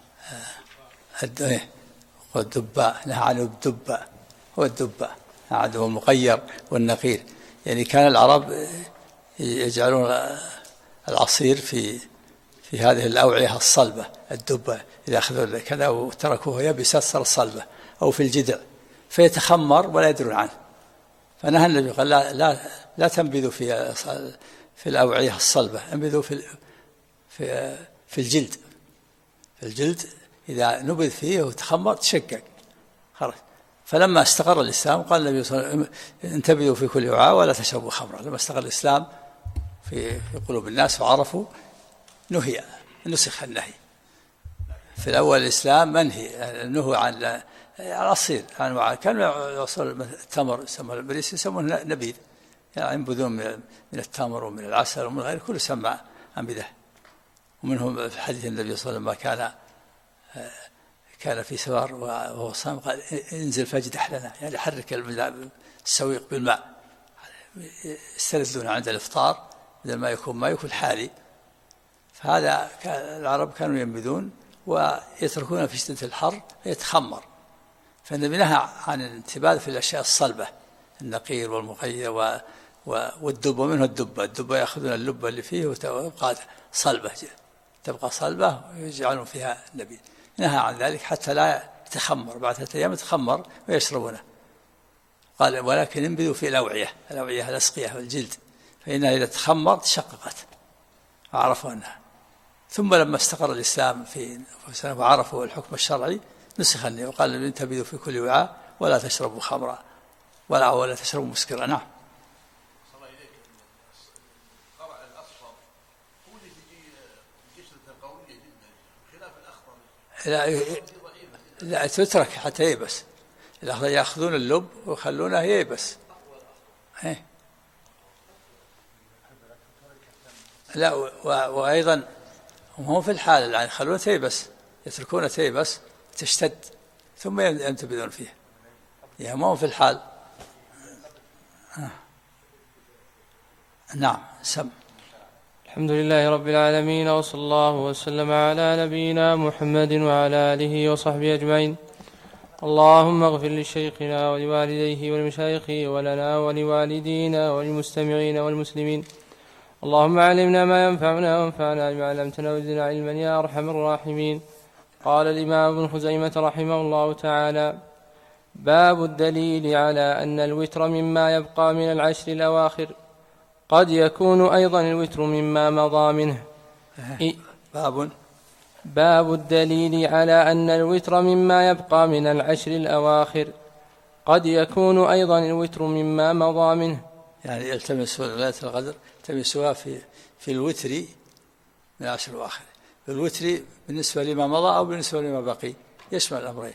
والدباء، نهى عنه الدباء. هو الدباء عاده المقير والنقير. يعني كان العرب يجعلون العصير في هذه الأوعية الصلبة الدبة، إذا أخذوا كذا وتركوه يبس صار صلبة، أو في الجدع فيتخمر ولا يدرون عنه. فنهى النبي قال لا تنبذوا في الأوعية الصلبة، انبذوا في الجلد. في الجلد إذا نبذ فيه وتخمر تشقق خرج. فلما استقر الإسلام قال النبي صلى الله عليه وسلم انتبذوا في كل وعاء ولا تشربوا خمرا. لما استقر الإسلام في قلوب الناس وعرفوا نسخ النهي. في الأول الإسلام منهي النهي عن العصير، كان يوصل التمر يسمى البريس يسمونه نبيذ، يعني ينبذون من التمر ومن العسل ومن غيره كله سمى أنبذة. ومنهم في حديث النبي صلى الله عليه وسلم كان في سفر وهو صام قال انزل فاجدح لنا، يعني حرك السويق بالماء، يستلذون عند الإفطار بدل ما يكون ما يكون حالي. فهذا العرب كانوا ينبذون ويتركون في شدة الحر يتخمر. فالنبي نهى عن الانتباذ في الأشياء الصلبة، النقير والمقير والدب، ومنه الدبة يأخذون اللب اللي فيه وتبقى صلبة ويجعلون فيها النبيذ. نهى عن ذلك حتى لا يتخمر، بعد 3 أيام يتخمر ويشربونه. قال ولكن انبذوا في الأوعية الأسقية والجلد، فإنها إذا تخمر تشققت، وعرفوا أنها. ثم لما استقر الإسلام في أنفسهم وعرفوا الحكم الشرعي نسخ النهي، وقال انتبذوا في كل وعاء ولا تشربوا خمرا ولا تشربوا مسكرا. نعم. لا تترك حتى ييبس. الأخضر يأخذون اللب ويخلونه ييبس. لا، وأيضا هم في الحال يعني يخلونه تيبس، يتركونه تيبس تشتد ثم ينتبذون فيه، يعني ما هو في الحال. نعم. سم. الحمد لله رب العالمين، وصلى الله وسلم على نبينا محمد وعلى آله وصحبه أجمعين. اللهم اغفر لشيخنا ولوالديه ولمشايخه ولنا ولوالدينا وللمستمعين والمسلمين. اللهم علمنا ما ينفعنا وانفعنا بما علمتنا وزدنا علما يا أرحم الراحمين. قال الإمام ابن خزيمة رحمه الله تعالى: باب الدليل على أن الوتر مما يبقى من العشر الأواخر، قد يكون أيضا الوتر مما مضى منه. باب الدليل على أن الوتر مما يبقى من العشر الأواخر، قد يكون أيضا الوتر مما مضى منه. يعني يلتمسوا ليلة القدر يلتمسوها في الوتر من العشر الأواخر، في الوتر بالنسبة لما مضى أو بالنسبة لما بقي، يشمل الأمرين.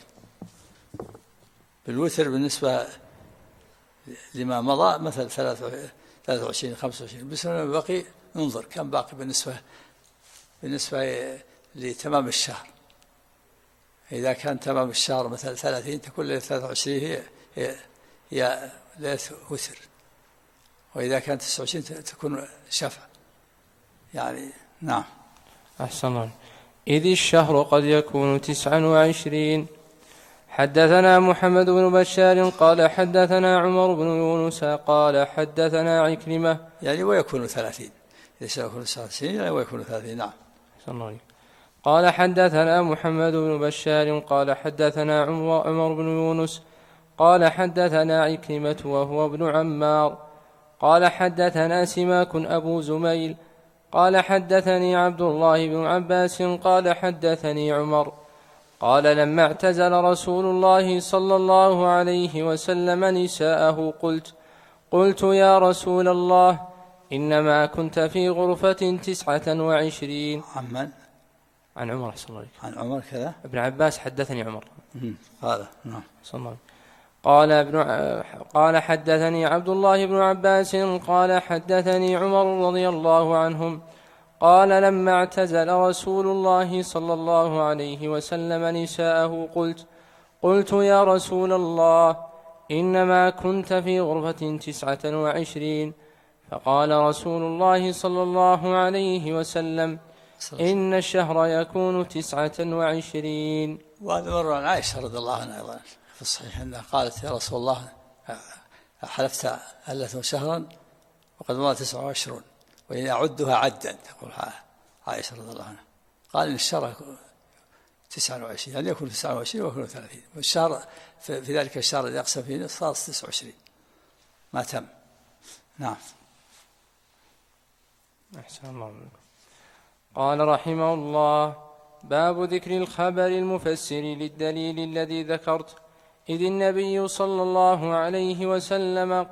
بالوتر بالنسبة لما مضى مثل 23 25، بالنسبة لما بقي ننظر كم باقي بالنسبة لتمام الشهر. إذا كان تمام الشهر مثلا 30 تكون ليلة 23 هي ليلة وتر، وإذا كانت 29 تكون شفع يعني. نعم. أحسن الله. إذ الشهر قد يكون 29. حدثنا محمد بن بشار قال حدثنا عمر بن يونس قال حدثنا عكرمة يعني ويكون 30 إذا يكون 29 يعني ويكون 30. نعم. أحسن الله. قال حدثنا محمد بن بشار قال حدثنا عمر بن يونس قال حدثنا عكرمة وهو ابن عمار قال حدثنا سماك أبو زميل قال حدثني عبد الله بن عباس قال حدثني عمر قال لما اعتزل رسول الله صلى الله عليه وسلم نساءه قلت يا رسول الله إنما كنت في غرفة 29. عمن؟ عن عمر صلى الله عليه وسلم. عن عمر كذا؟ ابن عباس حدثني عمر. هذا نعم. صلى الله قال حدثني عبد الله بن عباس قال حدثني عمر رضي الله عنهم قال لما اعتزل رسول الله صلى الله عليه وسلم نساءه قلت يا رسول الله إنما كنت في غرفة 29. فقال رسول الله صلى الله عليه وسلم إن الشهر يكون 29. وهذا مر عن عائشة رضي الله عنها أيضا في الصحيح أنها قالت يا رسول الله حلفت ألة شهرا وقد مضى 29 وإن أعدها عدا، تقول عائشة رضي الله عنها. قال إن الشهر 29 يعني يكون 29 ويكون 30. والشهر في ذلك الشهر الذي يقسم فيه صار 29 ما تم. نعم. أحسن الله منكم. قال رحمه الله باب ذكر الخبر المفسر للدليل الذي ذكرت. إذ النبي صلى الله عليه وسلم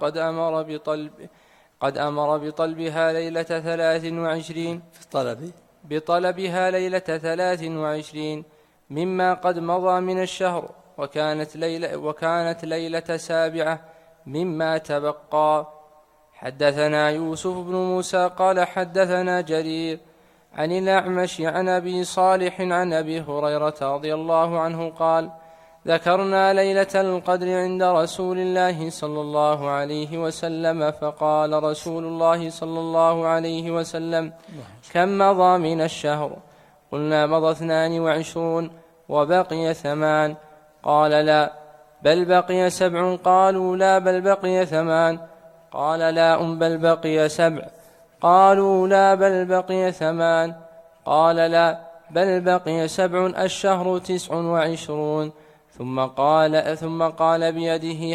قد أمر بطلبها ليلة 23 بطلبها ليلة 23 مما قد مضى من الشهر، وكانت ليلة 7 مما تبقى. حدثنا يوسف بن موسى قال حدثنا جرير عن الأعمش عن أبي صالح عن أبي هريرة رضي الله عنه قال ذكرنا ليلة القدر عند رسول الله صلى الله عليه وسلم فقال رسول الله صلى الله عليه وسلم كم مضى من الشهر؟ قلنا مضى 22 وبقي 8. قال لا بل بقي 7. قالوا لا بل بقي 8. قال لا بل بقي 7. قالوا لا بل بقي 8. قال لا بل بقي 7. الشهر 29. ثم قال بيده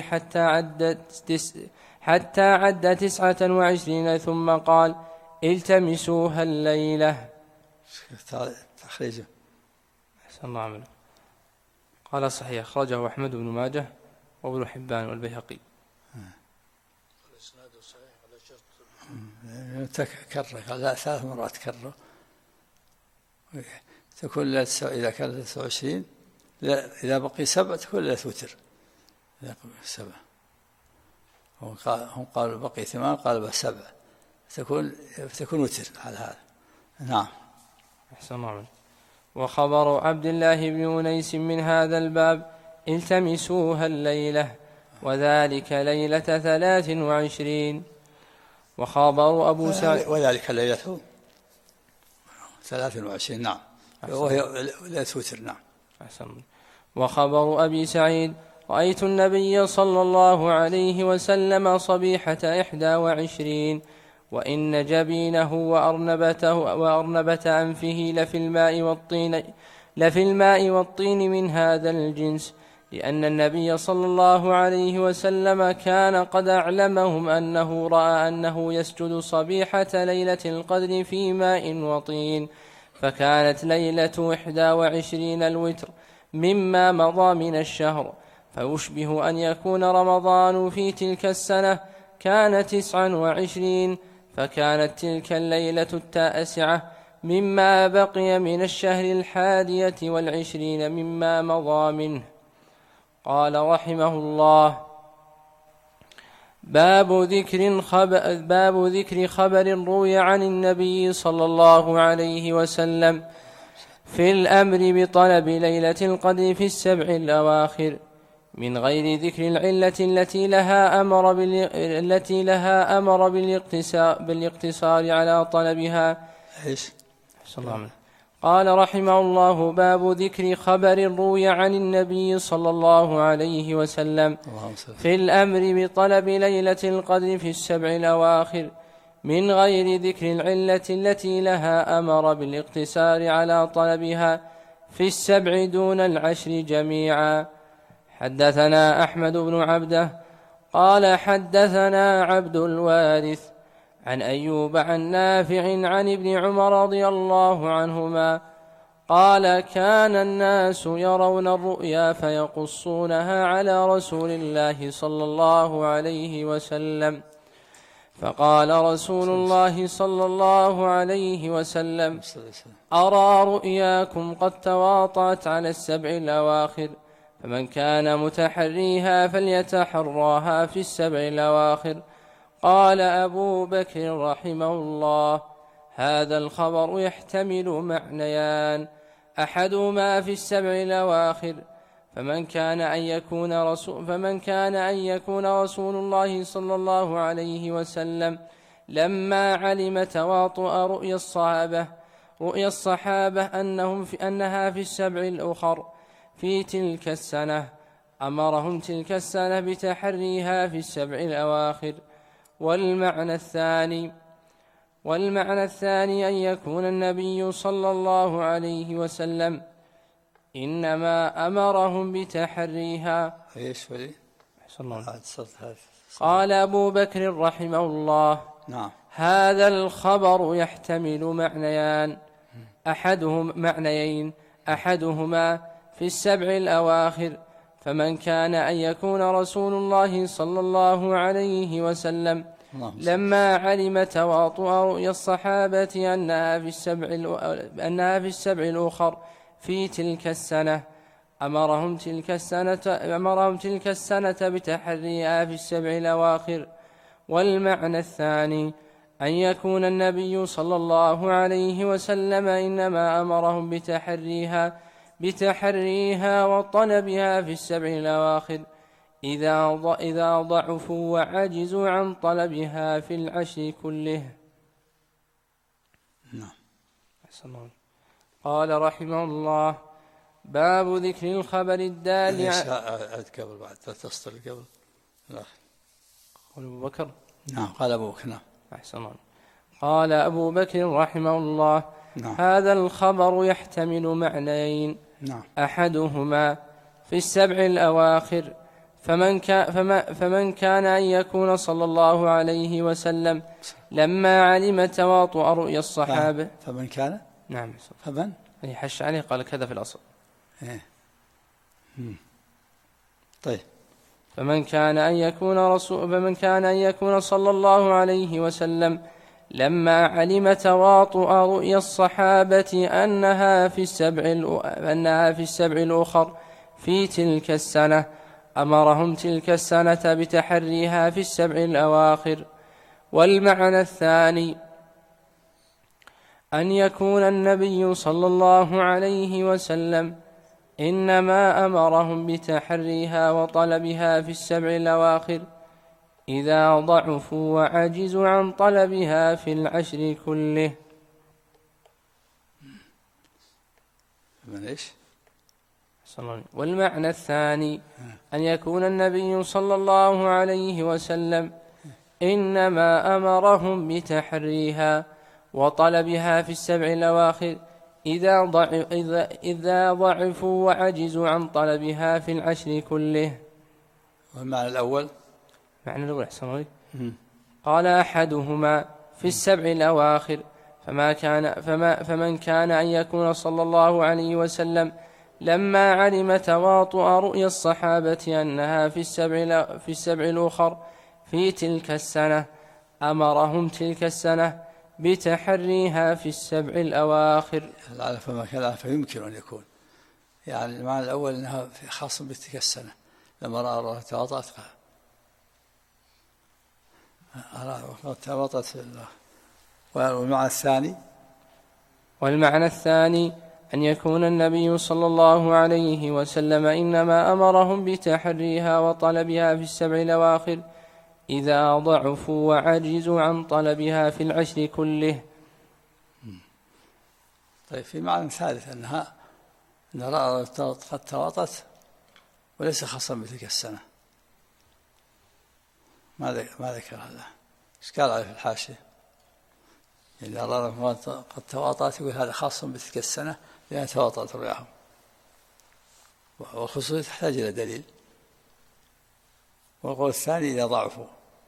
حتى عد 29. ثم قال التمسوها الليلة. تخريجه. أحسن الله عمله. قال صحيح أخرجه أحمد بن ماجه وابن حبان والبيهقي. تكرر قال 3 مرات كرر تكون إذا كانت 29 إذا بقي 7 تكون ليلة وتر. إذا بقي 7 هم قالوا بقي 8 قالوا 7 تكون وتر على هذا. نعم. أحسن الله عنه. وخبر عبد الله بن أنيس من هذا الباب التمسوها الليلة وذلك ليلة 23. وخبر أبو سعيد وذلك ليلة 23. نعم. وهي ليلة وتر. نعم. أحسن. وخبر أبي سعيد رأيت النبي صلى الله عليه وسلم صبيحة 21 وإن جبينه وأرنبة أنفه لفي الماء والطين من هذا الجنس، لأن النبي صلى الله عليه وسلم كان قد أعلمهم أنه رأى أنه يسجد صبيحة ليلة القدر في ماء وطين، فكانت ليلة 21 الوتر مما مضى من الشهر، فيشبه أن يكون رمضان في تلك السنة كان 29، فكانت تلك الليلة 9 مما بقي من الشهر 21 مما مضى منه. قال رحمه الله: باب ذكر خبر روي عن النبي صلى الله عليه وسلم في الأمر بطلب ليلة القدر في السبع الأواخر من غير ذكر العلة التي لها أمر بالاقتصار على طلبها. قال رحمه الله: باب ذكر خبر روي عن النبي صلى الله عليه وسلم في الأمر بطلب ليلة القدر في السبع الأواخر من غير ذكر العلة التي لها أمر بالاقتصار على طلبها في السبع دون العشر جميعا. حدثنا أحمد بن عبده قال حدثنا عبد الوارث عن أيوب عن نافع عن ابن عمر رضي الله عنهما قال: كان الناس يرون الرؤيا فيقصونها على رسول الله صلى الله عليه وسلم، فقال رسول الله صلى الله عليه وسلم: أرى رؤياكم قد تواطأت على السبع الأواخر، فمن كان متحريها فليتحراها في السبع الأواخر. قال أبو بكر رحمه الله: هذا الخبر يحتمل معنيان، أحدهما في السبع الأواخر، فمن كان أن يكون رسول الله صلى الله عليه وسلم لما علم تواطؤ رؤيا الصحابة أنها في السبع الأخر في تلك السنة أمرهم تلك السنة بتحريها في السبع الأواخر. والمعنى الثاني أن يكون النبي صلى الله عليه وسلم إنما أمرهم بتحريها. قال أبو بكر رحمه الله: هذا الخبر يحتمل معنيين، أحدهما في السبع الأواخر، فمن كان أن يكون رسول الله صلى الله عليه وسلم لما علم تواطؤ رؤيا الصحابة أنها في السبع الأخر في تلك السنة أمرهم تلك السنة بتحريها في السبع الأواخر. والمعنى الثاني أن يكون النبي صلى الله عليه وسلم إنما أمرهم بتحريها وطلبها في السبع الأواخر إذا ضعفوا وعجزوا عن طلبها في العشر كله. قال رحمه الله: باب ذكر الخبر الدال قبل بعد تصل قبل قال أبو بكر. قال أبو بكر. أحسن الله. قال أبو بكر رحمه الله: هذا الخبر يحتمل معنيين، أحدهما في السبع الأواخر، فمن كان أن يكون صلى الله عليه وسلم لما علم تواطؤ رؤيا الصحابة. فمن كان فمن حش عليه قال كذا في الأصل. طيب. فمن كان أن يكون صلى الله عليه وسلم لما علم تواطؤ رؤيا الصحابة أنها في السبع الأخر في تلك السنة أمرهم تلك السنة بتحريها في السبع الأواخر. والمعنى الثاني أن يكون النبي صلى الله عليه وسلم إنما أمرهم بتحريها وطلبها في السبع الأواخر إذا ضعفوا وعجزوا عن طلبها في العشر كله. والمعنى الثاني أن يكون النبي صلى الله عليه وسلم إنما أمرهم بتحريها وطلبها في السبع الأواخر إذا ضعفوا وعجزوا عن طلبها في العشر كله. والمعنى الأول أحسن الله. قال أحدهما في السبع الأواخر، فمن كان أن يكون صلى الله عليه وسلم لما علم تواطؤ رؤيا الصحابة أنها في السبع الأخر في تلك السنة أمرهم تلك السنة بتحريها في السبع الأواخر. فما كان فيمكن أن يكون يعني المعنى الأول أنها خاص بتلك السنة لما رأى تواطأت والمعنى الثاني أن يكون النبي صلى الله عليه وسلم إنما أمرهم بتحريها وطلبها في السبع الأواخر إذا ضعفوا وعجزوا عن طلبها في العشر كله. طيب في معنى ثالث أنها قد تواطت وليس خاصا بتلك السنة، ما ذكر هذا، إشكال عليه في الحاشية. يعني أرادهم قد تواطأت يقول هذا خاص بتلك السنة لأنها تواطأت رؤياهم، والخصوصية تحتاج إلى دليل. والقول الثاني إذا ضعفوا.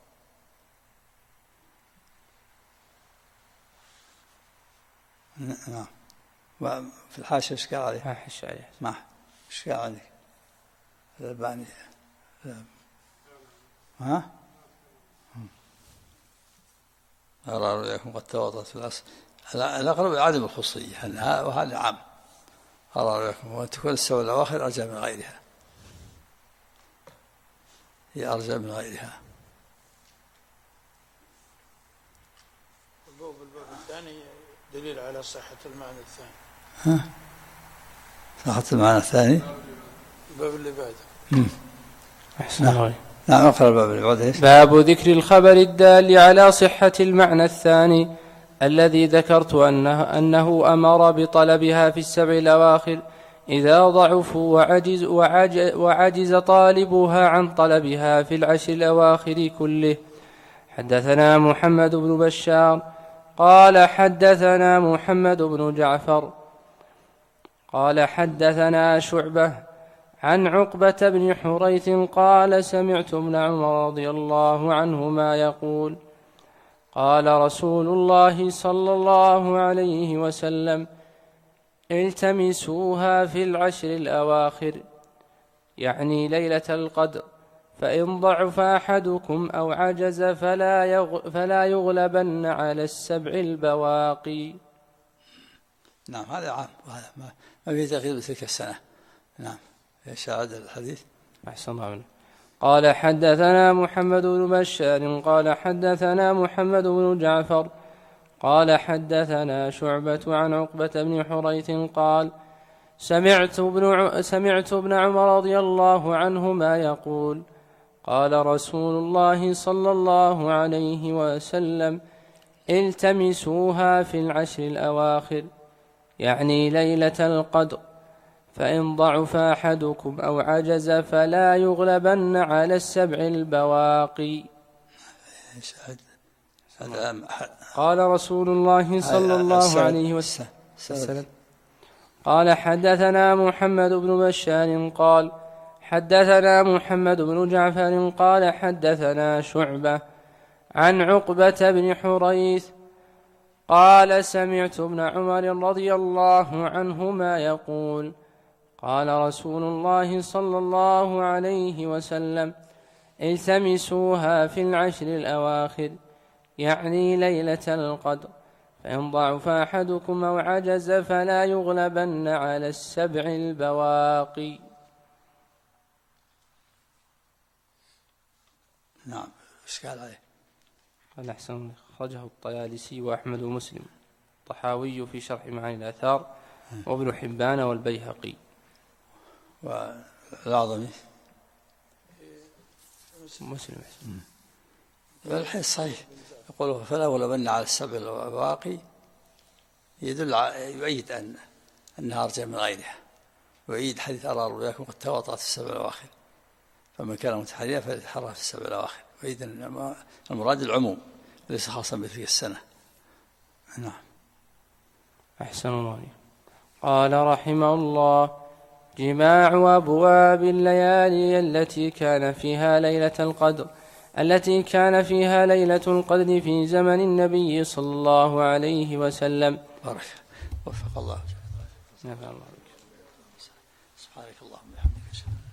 نعم. وفي الحاشية إشكال عليه. ما إشكال عليه الألباني. ها؟ أرى رؤياكم قد تواطأت في الأصل. الأقرب عدم الخصوصية أنها، وهذا عام. أرى رؤياكم وأن تكون السبع الأواخر أرجى من غيرها، هي أرجى من غيرها. الباب الثاني دليل على صحة المعنى الثاني. ها؟ صحة المعنى الثاني؟ الباب اللي بعده. أحسن. نعم اقرأ الباب اللي بعده. باب ذكر الخبر الدال على صحة المعنى الثاني الذي ذكرت أنه أمر بطلبها في السبع الأواخر إذا ضعفوا وعجز طالبها عن طلبها في العشر الأواخر كله. حدثنا محمد بن بشار قال حدثنا محمد بن جعفر قال حدثنا شعبة عن عقبة بن حريث قال سمعت ابن عمر رضي الله عنهما يقول قال رسول الله صلى الله عليه وسلم التمسوها في العشر الأواخر، يعني ليلة القدر، فإن ضعف أحدكم أو عجز فلا يغلبن على السبع البواقي. نعم هذا عام، وهذا ما فيه تغيير بتلك السنة. نعم يشاهد الحديث. أحسن الله. قال حدثنا محمد بن بشار قال حدثنا محمد بن جعفر قال حدثنا شعبة عن عقبة بن حريث قال سمعت ابن عمر رضي الله عنهما يقول قال رسول الله صلى الله عليه وسلم التمسوها في العشر الأواخر، يعني ليلة القدر، فإن ضعف أحدكم أو عجز فلا يغلبن على السبع البواقي. قال رسول الله صلى الله عليه وسلم قال حدثنا محمد بن بشار قال حدثنا محمد بن جعفر قال حدثنا شعبة عن عقبة بن حريث قال سمعت ابن عمر رضي الله عنهما يقول قال رسول الله صلى الله عليه وسلم التمسوها في العشر الأواخر، يعني ليلة القدر، فإن ضعف أحدكم أو عجز فلا يغلبن على السبع البواقي. نعم إشكال عليه. قال أحسن. خرجه الطيالسي وأحمد ومسلم، الطحاوي في شرح معاني الآثار، وابن حبان والبيهقي. والأعظمي مسلم. الحديث صحيح، يقول فلا يغلبن على السبع البواقي، يؤيد أنها أرجى من غيرها، ويؤيد حديث أرى رؤياكم قد تواطأت السبع الأواخر، فمن كان متحريا فليتحرى في السبع الأواخر، ويؤيد أن المراد العموم ليس خاصا بتلك السنة. نعم. أحسن الله. قال رحمه الله جماع أبواب الليالي التي كان فيها ليلة القدر في زمن النبي صلى الله عليه وسلم. بارك وفق الله. نفع الله. سبحانك اللهم وبحمدك.